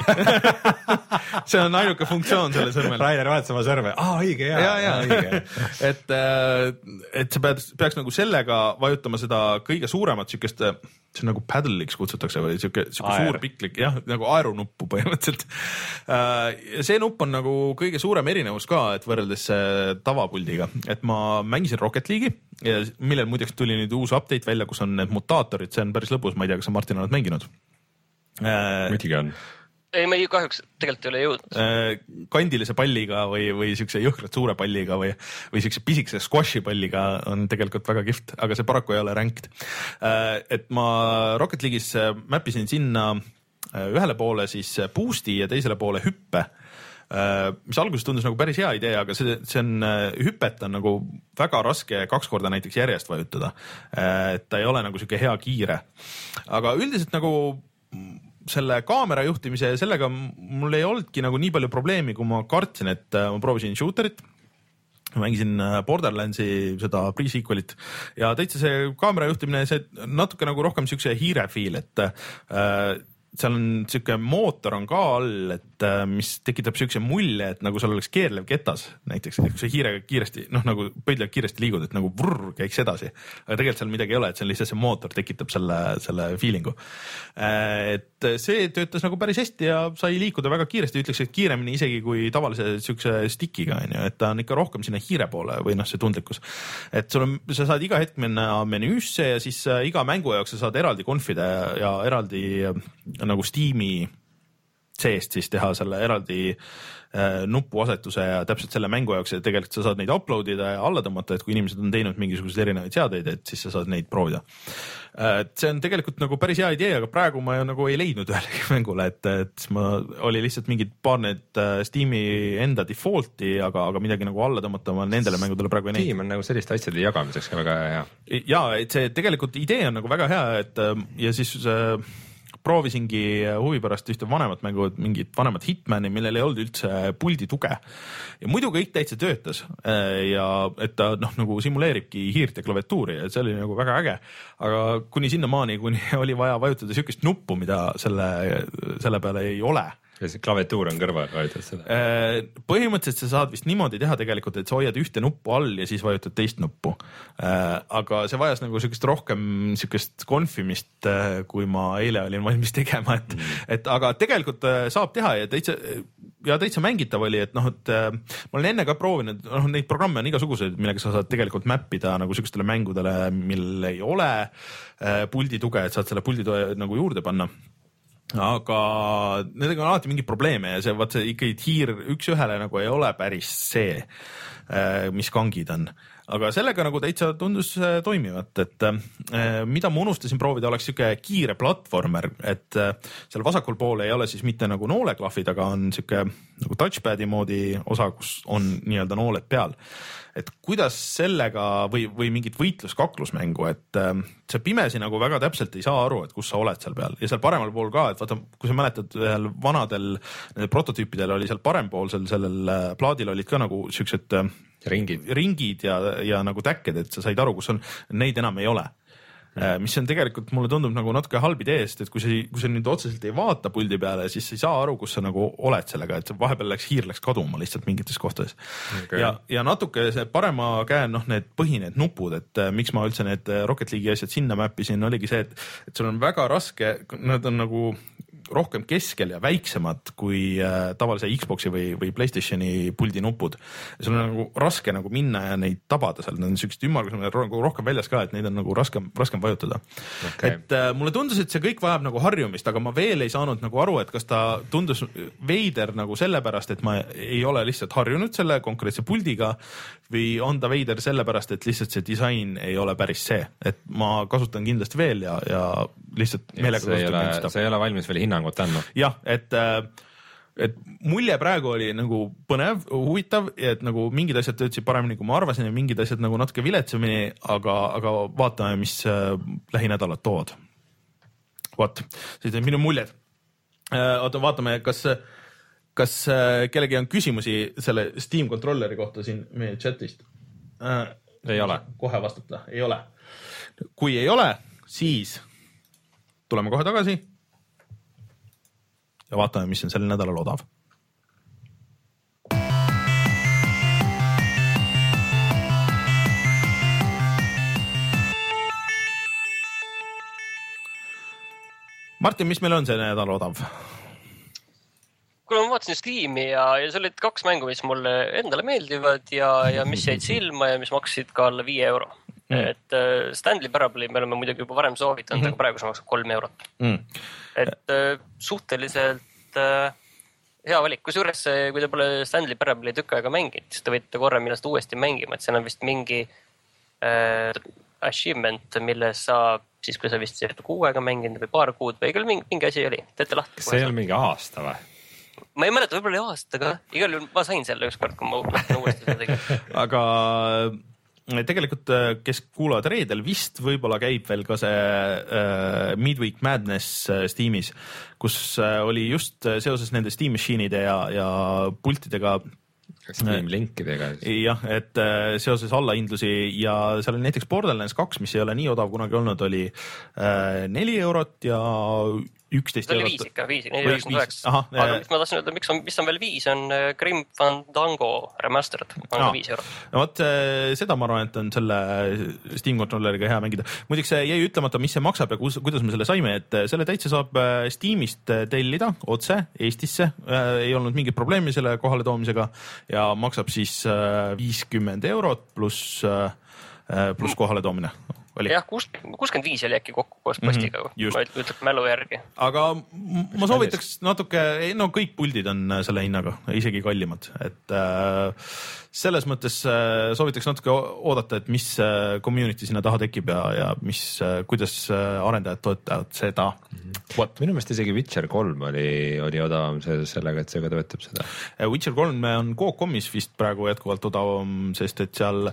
See on ainuke funktsioon selle sõrmel. Rainer vaatas oma sõrme. Aa, õige, jaa. Ja, ja. õige. Et, et sa pead, peaks nagu sellega vajutama seda kõige suuremat sükest, see on nagu paddle'iks kutsutakse või siuke, siuke suur piklik, jah, nagu aerunuppu põhimõtteliselt. See nupp on nagu kõige suurem erinevus ka, et võrreldes tavapuldiga, et ma mängisin Rocket League'i ja millel muideks tuli nüüd uus update välja, kus on need mutaatorid, see on päris lõbus, ma ei tea, kas sa Martin oled mänginud? Muidugi on. Ei, ma ei kahjuks tegelikult ei ole jõudnud. Kandilise palliga või, või siukse jõhkralt suure palliga või, või siukse pisikese squashi palliga on tegelikult väga kihvt, aga see paraku ei ole ranked. Et ma Rocket League'is mäppisin sinna ühele poole siis boost'i ja teisele poole hüppe, mis alguses tundus nagu päris hea idee, aga see, see on, hüpet on nagu väga raske kaks korda näiteks järjest vajutada. Et ta ei ole nagu siuke hea kiire. Aga üldiselt nagu selle kaamera juhtimise ja sellega mul ei olnudki nagu nii palju probleemi, kui ma kartsin, et ma proovisin shooterit, mängisin Borderlandsi seda pre-sequelit ja täitsa see kaamera juhtimine, see natuke nagu rohkem siukse hiire feel, et äh, seal on siuke mootor on ka all, et mis tekitab siukse mulje, et nagu seal oleks keerlev ketas näiteks, kui sa hiirega kiiresti, noh nagu pöidlega kiiresti liigud, et nagu vrr käiks edasi, aga tegelikult seal midagi ei ole, et see on lihtsalt see mootor tekitab selle, selle feelingu. Et see töötas nagu päris hästi ja sai liikuda väga kiiresti, ütleks, et kiiremini isegi kui tavalise siukse stickiga, et ta on ikka rohkem sinna hiire poole või noh, see tundlikkus. Et sul on, sa saad iga hetk minna menüüsse ja siis iga mängu jaoks sa saad eraldi konfida ja, ja eraldi nagu Steam'i seest siis teha selle eraldi äh, nupuasetuse ja täpselt selle mängu jaoks ja tegelikult sa saad neid upload ida ja alla tõmmata, et kui inimesed on teinud mingisuguseid erinevaid seadeid, et siis sa saad neid proovida. Äh, see on tegelikult nagu päris hea idee, aga praegu ma ju nagu ei leidnud ühelegi mängule, et, et ma oli lihtsalt mingid paar need Steam'i enda default'i, aga, aga midagi nagu alla tõmmata ma nendele mängudele praegu ei näinud. Steam on nagu selliste asjade jagamiseks ka väga hea. Ja, et see tegelikult idee on nagu väga hea, et ja siis äh, proovisingi huvi pärast ühte vanemat mängu, mingit vanemat Hitmani, millel ei olnud üldse puldi tuge ja muidu kõik täitsa töötas ja et ta noh, nagu simuleeribki hiirt ja klaviatuuri ja see oli nagu väga äge, aga kuni sinnamaani, kuni oli vaja vajutada siukest nuppu, mida selle, selle peale ei ole. Ja see klaviatuur on kõrval, vajutad seda? Põhimõtteliselt sa saad vist niimoodi teha tegelikult, et sa hoiad ühte nuppu all ja siis vajutad teist nuppu. Aga see vajas nagu siukest rohkem siukest konfimist, kui ma eile olin valmis tegema, et, mm. et aga tegelikult saab teha ja täitsa ja täitsa mängitav oli, et noh, et äh, ma olen enne ka proovinud, noh neid programme on igasuguseid, millega sa saad tegelikult mappida nagu sükestele mängudele, millel ei ole äh, puldi tuge, et saad selle puldi tuge nagu juurde panna. Aga nendega on alati mingi probleeme ja see, vaat see ikkagi hiir üks ühele nagu ei ole päris see, äh, mis kangid on. Aga sellega nagu täitsa tundus toimivat, et äh, mida ma unustasin proovida, oleks siuke kiire platvormer, et äh, seal vasakul pool ei ole siis mitte nagu nooleklahvid, aga on siuke nagu touchpadi moodi osa, kus on nii-öelda nooled peal. Et kuidas sellega või, või mingit võitlus-kaklusmängu, et äh, see pimesi nagu väga täpselt ei saa aru, et kus sa oled seal peal ja seal paremal pool ka, et vaata, kui sa mäletad ühel vanadel prototüüpidel oli seal parempoolsel sellel plaadil olid ka nagu siuksed äh, ringid, ringid ja, ja nagu täkked, et sa said aru, kus on, neid enam ei ole. Mis on tegelikult, mulle tundub nagu natuke halb ideest, et kui sa, kui sa nüüd otseselt ei vaata puldi peale, siis sa ei saa aru, kus sa nagu oled sellega, et vahepeal läks hiir läks kaduma lihtsalt mingites kohtades. Okay. Ja, ja natuke see parema käe, noh, need põhined nupud, et miks ma üldse need Rocket League'i asjad sinna mäppisin, oligi see, et, et sul on väga raske, nad on nagu rohkem keskel ja väiksemad kui äh, tavalise Xboxi või, või PlayStationi puldi nupud. Sul on nagu raske nagu minna ja neid tabada seal, need on sellised ümmargused rohkem väljas ka, et neid on nagu raskem, raskem vajutada. Okay. Et äh, mulle tundus, et see kõik vajab nagu harjumist, aga ma veel ei saanud nagu aru, et kas ta tundus veider nagu sellepärast, et ma ei ole lihtsalt harjunud selle konkreetse puldiga või on ta veider sellepärast, et lihtsalt see disain ei ole päris see, et ma kasutan kindlasti veel ja, ja lihtsalt meelega kasutan. See ei ole valmis veel hinnangut andnud. Jah, et, et mulje praegu oli nagu põnev, huvitav, et nagu mingid asjad töötasid paremini, kui ma arvasin ja mingid asjad nagu natuke viletsamini, aga, aga vaatame, mis lähinädalad toovad. Vaat, siis on minu muljed. Oota, vaatame, kas, kas kellegi on küsimusi selle Steam kontrolleri kohta siin meie chatist? Ei ole. Kohe vastata, ei ole. Kui ei ole, siis tuleme kohe tagasi ja vaatame, mis on sel nädalal odav. Martin, mis meil on see nädal odav? Kuna ma vaatasin Steam'i ja, ja seal olid kaks mängu, mis mulle endale meeldivad ja, ja mis jäid silma ja mis maksid ka alla viie euro. Mm. Et uh, Stanley Parable'i me oleme muidugi juba varem soovitanud, mm-hmm. aga praegu see maksab kolm eurot. Mm. Et uh, suhteliselt uh, hea valik. Kusjuures, kui te pole Stanley Parable'i tükk aega mängid, siis te võite korra millest uuesti mängima, et see on vist mingi uh, achievement, milles saab siis, kui sa vist kuu aega mänginud või paar kuud või küll mingi, mingi asi oli. Teete lahti. Kas see ei ole mingi aasta või? Ma ei mäleta, võib-olla aastaga. Igal juhul ma sain selle ükskord, kui ma uuesti seda tegin. Aga tegelikult, kes kuulavad reedel, vist võib-olla käib veel ka see uh, Midweek Madness Steamis, kus uh, oli just seoses nende Steam Machine'ide ja, ja pultidega Steam linkidega. Jah, et uh, seoses allahindlusi ja seal oli näiteks Borderlands kaks, mis ei ole nii odav kunagi olnud, oli uh, neli eurot ja üksteist eurot. See oli viis ikka, viis, neli üheksakümmend üheksa. Aga mis ma tahtsin öelda, miks on, mis on veel viis, on Grim Fandango remastered, on no. viis eurot. No vot, seda ma arvan, et on selle Steam kontrolleriga hea mängida. Muiduks jäi ütlemata, mis see maksab ja kus, kuidas me selle saime, et selle täitsa saab Steamist tellida otse Eestisse. Ei olnud mingit probleemi selle kohale toomisega ja maksab siis viiskümmend eurot pluss, pluss kohale toomine. Oli. Jah, kuuskümmend viis oli äkki kokku koos postiga, mm-hmm, ma ütleb mälu järgi. Aga ma soovitaks natuke, no kõik puldid on selle hinnaga, isegi kallimad, et äh, selles mõttes äh, soovitaks natuke oodata, et mis äh, community sinna taha tekib ja, ja mis, äh, kuidas äh, arendajad toetavad seda. Mm-hmm. Minu meelest isegi Witcher kolm oli, oli odavam sellega, et see ka toetab seda. Witcher kolm on Go dot com'is vist praegu jätkuvalt odavam, sest et seal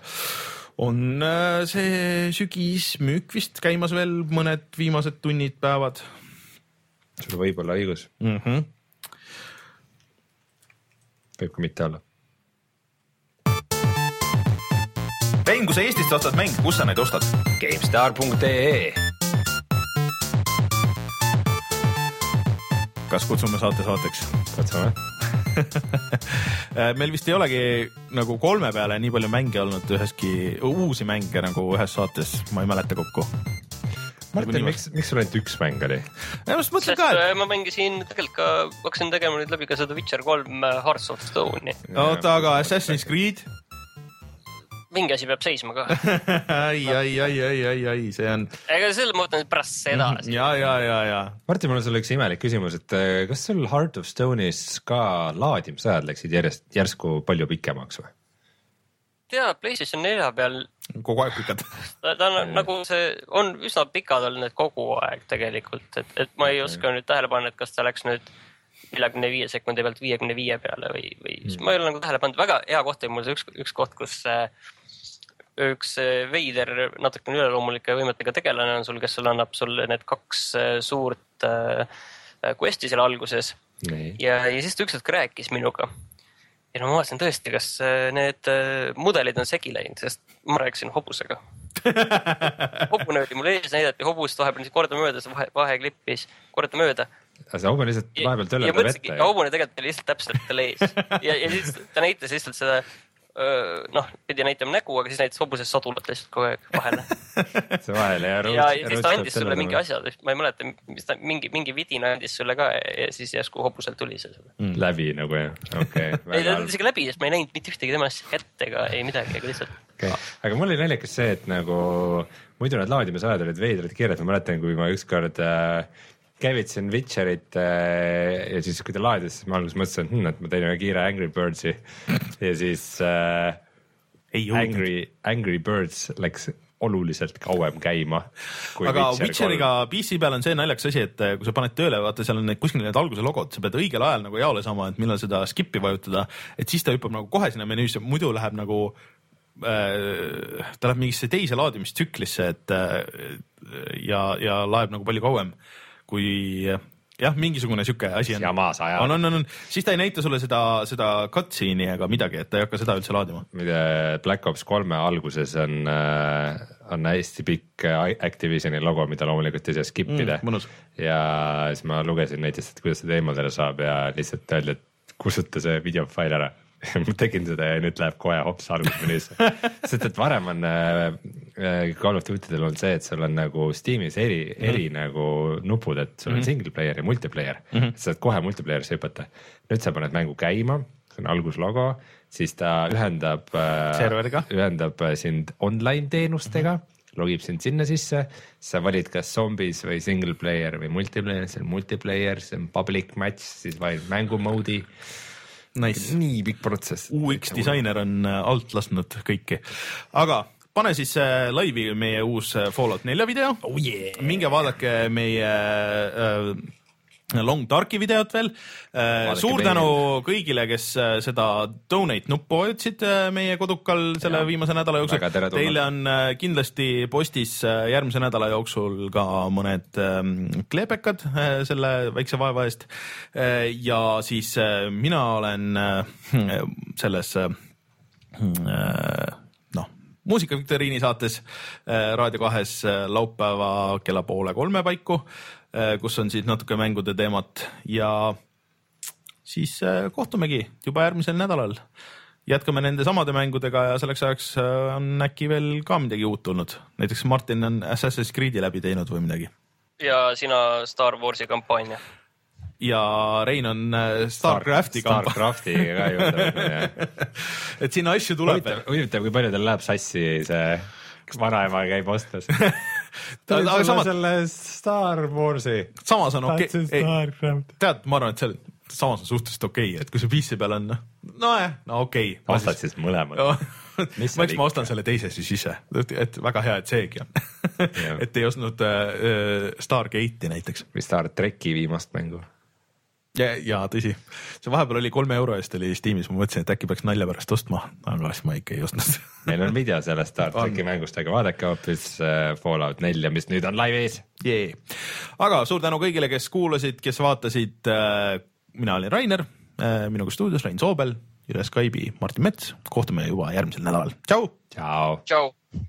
on see sügismüük vist käimas veel mõned viimased tunnid, päevad. Sul võib olla õigus. Mm-hmm. Võib ka mitte olla. Vein, kui sa Eestist ostad mäng, kus sa neid ostad? GameStar punkt ee Kas kutsume saate saateks? Kutsume. Meil vist ei olegi nagu kolme peale nii palju mänge olnud üheski, uusi mänge nagu ühes saates, ma ei mäleta kokku. Martin, miks, miks sul ainult üks mäng oli? Ja, ma mõtlen ka, et... ma mängisin tegelikult ka, hakkasin tegema nüüd läbi ka seda Witcher kolm Hearts of Stone'i. Oota, aga Assassin's Creed? Mingi asi peab seisma ka. ai, ai, ai, ai, ai, ai, see on... Ega selle ma võtan pärast seda. Ja, ja, ja, ja. Martin, mul on sulle üks imelik küsimus, et kas sul Heart of Stone'is ka laadimisajad läksid järjest, järsku palju pikemaks või? Tea, PlayStation nelja peal kogu aeg pikad. ta, ta on, nagu see on üsna pikad olnud need kogu aeg tegelikult, et, et ma ei oska nüüd tähele panna, et kas ta läks nüüd neljakümne viie sekundi pealt viiekümne viie peale või, või mm. ma ei ole nagu tähele pannud. Väga hea koht on mul see üks, üks koht, kus üks veider natukene üleloomulike võimetega tegelane on sul, kes sul annab sulle need kaks suurt questi seal alguses nee. ja, ja siis ta ükskord rääkis minuga. Ja no ma vaatasin tõesti, kas need mudelid on segi läinud, sest ma rääkisin hobusega. Hobune oli mul ees, näidati hobust, vahepeal korda mööda, see vahe, vahe klippis, korda mööda. See hobune lihtsalt vahepeal töllerdab ette. Ja hobune tegelikult oli lihtsalt täpselt tal ees. Ja, ja siis ta näitas lihtsalt seda, noh, pidi näitama nägu, aga siis näitas hobusest sadulat lihtsalt kogu aeg vahele. see vahele ja rõust. Ja, ja siis ta andis sulle mingi asja, ma ei mäleta, mis ta mingi, mingi vidina andis sulle ka ja siis järsku hobuselt tuli see sulle. Mm. Läbi nagu jah, okei. Okay, ei, ta tuli isegi läbi, sest ma ei näinud mitte ühtegi temast kätt ega ei midagi, ega lihtsalt. Okay. Aga mul oli naljakas see, et nagu muidu need laadimisajad olid veidrad kiired, ma mäletan, kui ma ükskord äh, käivitasin Witcherit äh, ja siis kui ta laadis, siis ma alguses mõtlesin, hm, et ma tein ühe kiire Angry Birdsi ja siis äh, Angry, Angry Birds läks oluliselt kauem käima. Aga Witcheriga P C peal on see naljakas asi, et kui sa paned tööle, vaata seal on need kuskil need alguse logod, sa peed õigel ajal nagu jaole saama, et millal seda skippi vajutada, et siis ta hüppab nagu kohe sinna menüüsse, muidu läheb nagu äh, ta läheb mingisse teise laadimistsüklisse, et äh, ja, ja laeb nagu palju kauem kui jah, mingisugune siuke asi on. On, on, on, on. Siis ta ei näita sulle seda, seda cutscene'i ega midagi, et ta ei hakka seda üldse laadima. Black Ops kolme alguses on, on hästi pikk Activisioni logo, mida loomulikult ei saa skippida. Mm, ja siis ma lugesin näiteks, et kuidas seda eemaldele saab ja lihtsalt öeldi, et kustuta see videofail ära. ma tegin seda ja nüüd läheb kohe hops algusmenüüsse. Sest et varem on äh, Call of Duty'del on see, et sul on nagu Steamis eri, eri mm -hmm. nagu nupud, et sul on mm -hmm. single player ja multiplayer mm. -hmm. sa saad kohe multiplayer'isse hüpata. Nüüd sa paned mängu käima, see on alguslogo, siis ta ühendab, äh, ühendab sind online teenustega mm, -hmm. logib sind sinna sisse, sa valid kas zombis või single player või multiplayer, see on multiplayer, see on public match, siis valid mängumoodi. Nice. Nii pikk protsess. U X disainer on alt lasknud kõiki. Aga pane siis laivi meie uus Fallout nelja video. Oh yeah. Minge vaadake meie äh, Long Darki videot veel. Vaadake Suur tänu meie. Kõigile, kes seda donate nuppu vajutsid meie kodukal selle ja. Viimase nädala jooksul. Teile on kindlasti postis järgmise nädala jooksul ka mõned kleepekad selle väikse vaeva eest. Ja siis mina olen selles noh, muusikaviktoriini saates Raadio kahes laupäeva kella poole kolme paiku, kus on siis natuke mängude teemat ja siis kohtumegi juba järgmisel nädalal. Jätkame nende samade mängudega ja selleks ajaks on äkki veel ka midagi uut tulnud. Näiteks Martin on Assassin's Creed'i läbi teinud või midagi. Ja sina Star Warsi kampaania. Ja Rein on Starcrafti kampaania. Starcraftiga ka juurde. Et sinna asju tuleb. Huvitav, kui palju teil läheb sassi see vanaema käib ostas. aga samas selle Star Warsi. Samas on okei. Okay. Tead, ma arvan, et see samas on suhteliselt okei, okay, et kui see P C peal on, no jah, no okei. Okay. Ostad siis mõlemad. Miks ma ostan selle teise siis ise, et väga hea, et seegi on. et ei ostnud äh, Stargate'i näiteks. Või Star Trek'i viimast mängu. Ja, ja tõsi, see vahepeal oli kolme euro eest oli Steamis, ma mõtlesin, et äkki peaks nalja pärast ostma, aga siis ma ikka ei ostnud. Meil on video sellest Star Trek'i mängust, aga vaadake hoopis Fallout nelja, mis nüüd on live ees. Yeah. Aga suur tänu kõigile, kes kuulasid, kes vaatasid. Mina olin Rainer, minuga stuudios Rein Soobel, üle Skype'i Martin Mets. Kohtume juba järgmisel nädalal. Tšau! Tšau! Tšau!